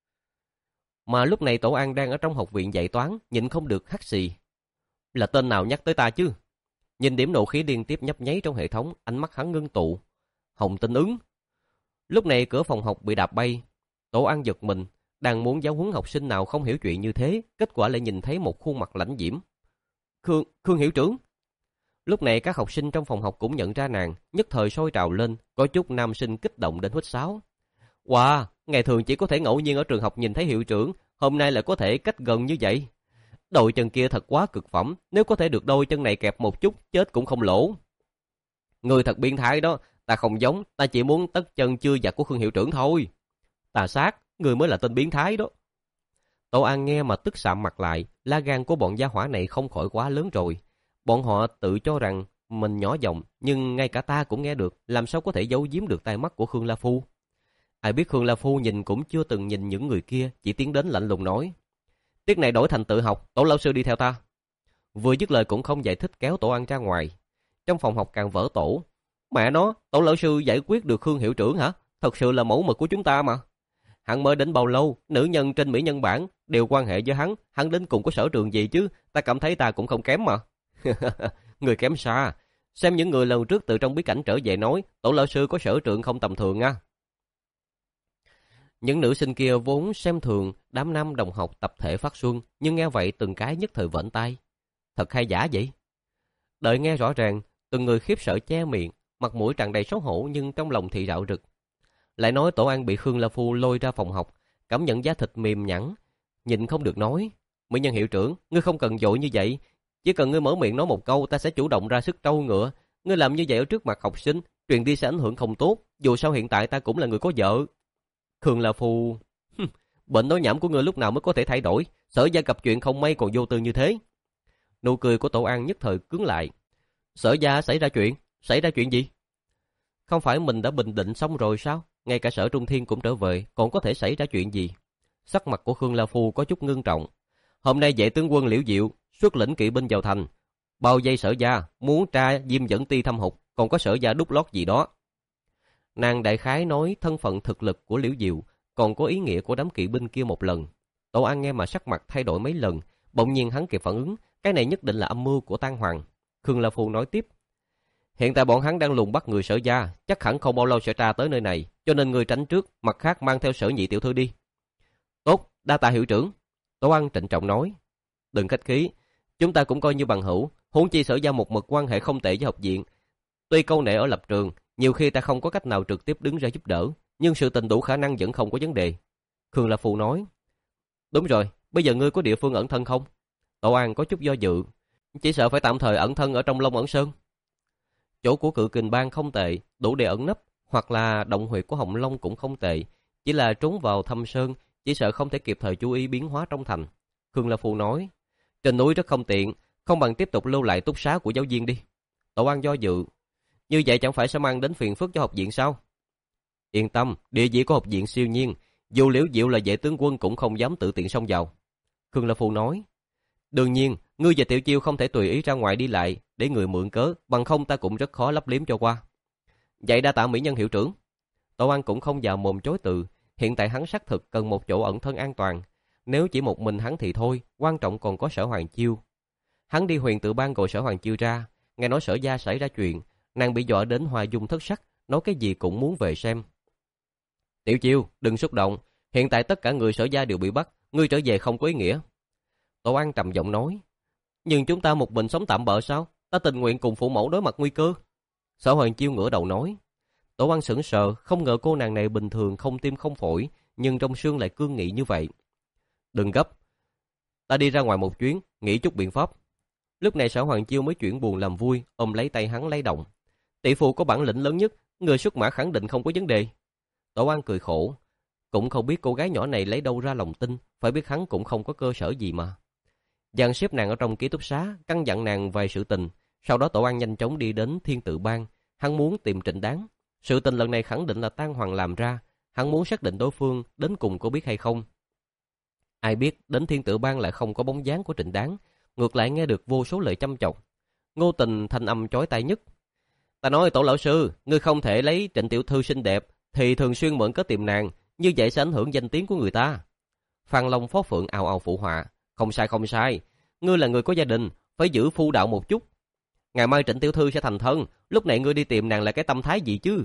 Mà lúc này Tổ An đang ở trong học viện dạy toán, nhịn không được hắt xì. Là tên nào nhắc tới ta chứ? Nhìn điểm nộ khí liên tiếp nhấp nháy trong hệ thống, ánh mắt hắn ngưng tụ. Hồng Tinh Ứng. Lúc này cửa phòng học bị đạp bay. Tổ An giật mình, đang muốn giáo huấn học sinh nào không hiểu chuyện như thế, kết quả lại nhìn thấy một khuôn mặt lãnh diễm. Khương, Khương hiệu trưởng. Lúc này các học sinh trong phòng học cũng nhận ra nàng, nhất thời sôi trào lên, có chút nam sinh kích động đến huýt sáo. Wow, ngày thường chỉ có thể ngẫu nhiên ở trường học nhìn thấy hiệu trưởng, hôm nay lại có thể cách gần như vậy. Đôi chân kia thật quá cực phẩm, nếu có thể được đôi chân này kẹp một chút, chết cũng không lỗ. Người thật biến thái đó, ta không giống, ta chỉ muốn tất chân chưa giặt của Khương hiệu trưởng thôi. Tà sát, người mới là tên biến thái đó. Tổ An nghe mà tức sạm mặt lại, lá gan của bọn gia hỏa này không khỏi quá lớn rồi. Bọn họ tự cho rằng mình nhỏ giọng, nhưng ngay cả ta cũng nghe được, làm sao có thể giấu giếm được tai mắt của Khương La Phu. Ai biết Khương La Phu nhìn cũng chưa từng nhìn những người kia, chỉ tiến đến lạnh lùng nói. Tiết này đổi thành tự học, Tổ lão sư đi theo ta. Vừa dứt lời cũng không giải thích kéo Tổ An ra ngoài. Trong phòng học càng vỡ tổ. Mẹ nó, Tổ lão sư giải quyết được Khương hiệu trưởng hả? Thật sự là mẫu mực của chúng ta mà. Hắn mới đến bao lâu, nữ nhân trên mỹ nhân bảng đều quan hệ với hắn, hắn đến cùng có sở trường gì chứ, ta cảm thấy ta cũng không kém mà. Người kém xa, xem những người lần trước từ trong bí cảnh trở về nói, Tổ lão sư có sở trường không tầm thường nha. Những nữ sinh kia vốn xem thường đám nam đồng học tập thể phát xuân, nhưng nghe vậy từng cái nhất thời vểnh tai. Thật hay giả vậy? Đợi nghe rõ ràng, từng người khiếp sợ che miệng, mặt mũi tràn đầy xấu hổ nhưng trong lòng thì rạo rực. Lại nói Tổ An bị Khương La Phu lôi ra phòng học, cảm nhận da thịt mềm nhẵn, nhịn không được nói: "Mỹ Nhân hiệu trưởng, ngươi không cần vội như vậy, chỉ cần ngươi mở miệng nói một câu, ta sẽ chủ động ra sức trâu ngựa. Ngươi làm như vậy ở trước mặt học sinh, truyền đi sẽ ảnh hưởng không tốt. Dù sao hiện tại ta cũng là người có vợ." Khương La Phu: "Bệnh nói nhảm của ngươi lúc nào mới có thể thay đổi? Sở Gia gặp chuyện không may còn vô tư như thế." Nụ cười của Tổ An nhất thời cứng lại. "Sở Gia xảy ra chuyện? Xảy ra chuyện gì? Không phải mình đã bình định xong rồi sao? Ngay cả Sở Trung Thiên cũng trở về, còn có thể xảy ra chuyện gì?" Sắc mặt của Khương La Phu có chút ngưng trọng. "Hôm nay vệ tướng quân Liễu Diệu xuất lĩnh kỵ binh vào thành, bao vây Sở Gia, muốn tra Diêm Dẫn Ti thâm hụt, còn có Sở Gia đút lót gì đó." Nàng đại khái nói thân phận thực lực của Liễu Diệu, còn có ý nghĩa của đám kỵ binh kia một lần. Tổ An nghe mà sắc mặt thay đổi mấy lần, bỗng nhiên hắn kịp phản ứng, cái này nhất định là âm mưu của Tang Hoàng. Khương La Phu nói tiếp: "Hiện tại bọn hắn đang lùng bắt người Sở Gia, chắc hẳn không bao lâu sẽ tra tới nơi này, cho nên người tránh trước, mặt khác mang theo Sở Nhị tiểu thư đi." "Tốt, đa tạ hiệu trưởng." Tổ An trịnh trọng nói: "Đừng khách khí, chúng ta cũng coi như bằng hữu, huống chi Sở Gia một mực quan hệ không tệ với học viện. Tuy câu nệ ở lập trường, nhiều khi ta không có cách nào trực tiếp đứng ra giúp đỡ, nhưng sự tình đủ khả năng vẫn không có vấn đề." Khương La Phu nói: "Đúng rồi, bây giờ ngươi có địa phương ẩn thân không?" Tổ An có chút do dự: "Chỉ sợ phải tạm thời ẩn thân ở trong Long Ẩn Sơn." Chỗ của Cự Kình Bang không tệ, đủ để ẩn nấp, hoặc là động huyệt của Hồng Long cũng không tệ, chỉ là trốn vào thâm sơn, chỉ sợ không thể kịp thời chú ý biến hóa trong thành. Khương La Phu nói: "Trên núi rất không tiện, không bằng tiếp tục lưu lại túc xá của giáo viên đi." Tổ An do dự: "Như vậy chẳng phải sẽ mang đến phiền phức cho học viện sao?" "Yên tâm, địa vị của học viện siêu nhiên, dù Liễu Diệu là vệ tướng quân cũng không dám tự tiện xông vào." Khương La Phu nói: "Đương nhiên, ngươi và Tiểu Chiêu không thể tùy ý ra ngoài đi lại, để người mượn cớ, bằng không ta cũng rất khó lấp liếm cho qua." "Vậy đa tạ Mỹ Nhân hiệu trưởng." Tổ An cũng không vào mồm chối từ, hiện tại hắn xác thực cần một chỗ ẩn thân an toàn. Nếu chỉ một mình hắn thì thôi, quan trọng còn có Sở Hoàng Chiêu. Hắn đi Huyền Tự Bang gọi Sở Hoàng Chiêu ra, nghe nói Sở Gia xảy ra chuyện, nàng bị dọa đến hoa dung thất sắc, nói cái gì cũng muốn về xem. "Tiểu Chiêu, đừng xúc động, hiện tại tất cả người Sở Gia đều bị bắt, ngươi trở về không có ý nghĩa." Tổ An trầm giọng nói: "Nhưng chúng ta một mình sống tạm bợ sao? Ta tình nguyện cùng phụ mẫu đối mặt nguy cơ." Sở Hoàng Chiêu ngửa đầu nói. Tổ An sững sờ, không ngờ cô nàng này bình thường không tim không phổi, nhưng trong xương lại cương nghị như vậy. "Đừng gấp, ta đi ra ngoài một chuyến, nghĩ chút biện pháp." Lúc này Sở Hoàng Chiêu mới chuyển buồn làm vui, ôm lấy tay hắn lay động. "Tỷ phu có bản lĩnh lớn nhất, người xuất mã khẳng định không có vấn đề." Tổ An cười khổ, cũng không biết cô gái nhỏ này lấy đâu ra lòng tin, phải biết hắn cũng không có cơ sở gì mà. Dàn xếp nàng ở trong ký túc xá, căn dặn nàng vài sự tình, sau đó Tổ An nhanh chóng đi đến Thiên Tự Bang, hắn muốn tìm Trịnh Đáng. Sự tình lần này khẳng định là Tang Hoàng làm ra, hắn muốn xác định đối phương đến cùng có biết hay không. Ai biết đến Thiên Tự Bang lại không có bóng dáng của Trịnh Đáng, ngược lại nghe được vô số lời châm chọc. Ngô Tình thanh âm chói tai nhất: "Ta nói Tổ lão sư, ngươi không thể lấy Trịnh tiểu thư xinh đẹp thì thường xuyên mượn cớ tìm nàng, như vậy sẽ ảnh hưởng danh tiếng của người ta." Phan Long Phó Phượng ào ào phụ họa: "Không sai không sai, ngươi là người có gia đình, phải giữ phu đạo một chút. Ngày mai Trịnh tiểu thư sẽ thành thân, lúc này ngươi đi tìm nàng là cái tâm thái gì chứ?"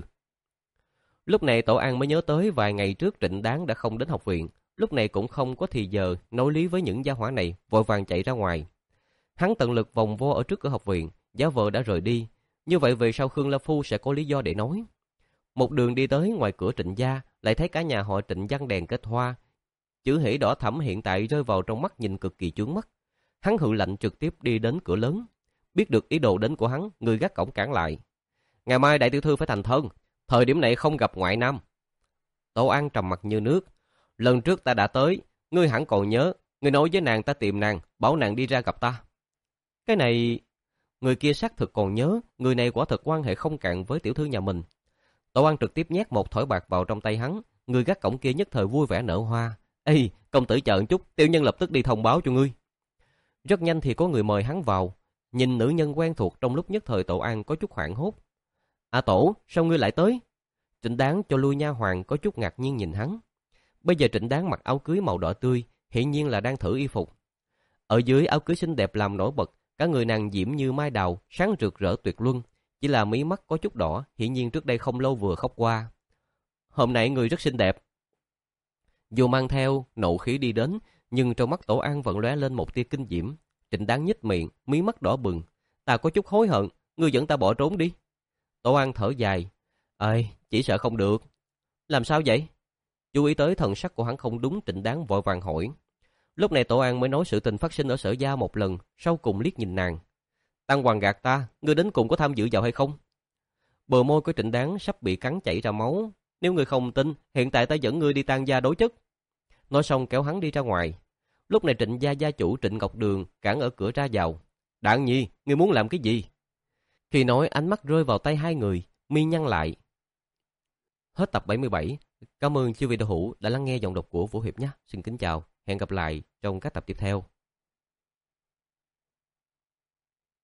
Lúc này Tổ An mới nhớ tới vài ngày trước Trịnh Đáng đã không đến học viện, lúc này cũng không có thì giờ nói lý với những gia hỏa này, vội vàng chạy ra ngoài. Hắn tận lực vòng vo ở trước cửa học viện, giá vợ đã rời đi, như vậy về sau Khương La Phu sẽ có lý do để nói. Một đường đi tới ngoài cửa Trịnh gia, lại thấy cả nhà họ Trịnh giăng đèn kết hoa, chữ hỉ đỏ thẫm hiện tại rơi vào trong mắt nhìn cực kỳ chướng mắt. Hắn hự lạnh trực tiếp đi đến cửa lớn, biết được ý đồ đến của hắn, người gác cổng cản lại: "Ngày mai đại tiểu thư phải thành thân, thời điểm này không gặp ngoại nam." Tổ An trầm mặt như nước: "Lần trước ta đã tới, ngươi hẳn còn nhớ, ngươi nói với nàng ta tìm nàng, bảo nàng đi ra gặp ta." Cái này, người kia xác thực còn nhớ, người này quả thực quan hệ không cạn với tiểu thư nhà mình. Tổ An trực tiếp nhét một thỏi bạc vào trong tay hắn, người gác cổng kia nhất thời vui vẻ nở hoa: "Ê, công tử chờ một chút, tiểu nhân lập tức đi thông báo cho ngươi." Rất nhanh thì có người mời hắn vào. Nhìn nữ nhân quen thuộc trong lúc nhất thời Tổ An có chút hoảng hốt. "À Tổ, sao ngươi lại tới?" Trịnh Đáng cho lui nha hoàng có chút ngạc nhiên nhìn hắn. Bây giờ Trịnh Đáng mặc áo cưới màu đỏ tươi, hiển nhiên là đang thử y phục. Ở dưới áo cưới xinh đẹp làm nổi bật, cả người nàng diễm như mai đào, sáng rực rỡ tuyệt luân, chỉ là mí mắt có chút đỏ, hiển nhiên trước đây không lâu vừa khóc qua. "Hôm nay người rất xinh đẹp." Dù mang theo nộ khí đi đến, nhưng trong mắt Tổ An vẫn lóe lên một tia kinh diễm. Trịnh Đáng nhếch miệng, mí mắt đỏ bừng. Ta có chút hối hận, ngươi dẫn ta bỏ trốn đi. Tổ An thở dài. Ơi, chỉ sợ không được. Làm sao vậy? Chú ý tới thần sắc của hắn không đúng, Trịnh Đáng vội vàng hỏi. Lúc này Tổ An mới nói sự tình phát sinh ở Sở Gia một lần, sau cùng liếc nhìn nàng. Tăng Hoàng gạt ta, ngươi đến cùng có tham dự vào hay không? Bờ môi của Trịnh Đáng sắp bị cắn chảy ra máu. Nếu ngươi không tin, hiện tại ta dẫn ngươi đi Tang gia đối chất. Nói xong kéo hắn đi ra ngoài. Lúc này Trịnh gia gia chủ Trịnh Ngọc Đường cản ở cửa ra vào. Đặng Nhi, ngươi muốn làm cái gì? Khi nói, ánh mắt rơi vào tay hai người, mi nhăn lại. Hết tập bảy mươi bảy. Cảm ơn chư vị đạo hữu đã lắng nghe giọng đọc của Vũ Hiệp nhé. Xin kính chào, hẹn gặp lại trong các tập tiếp theo.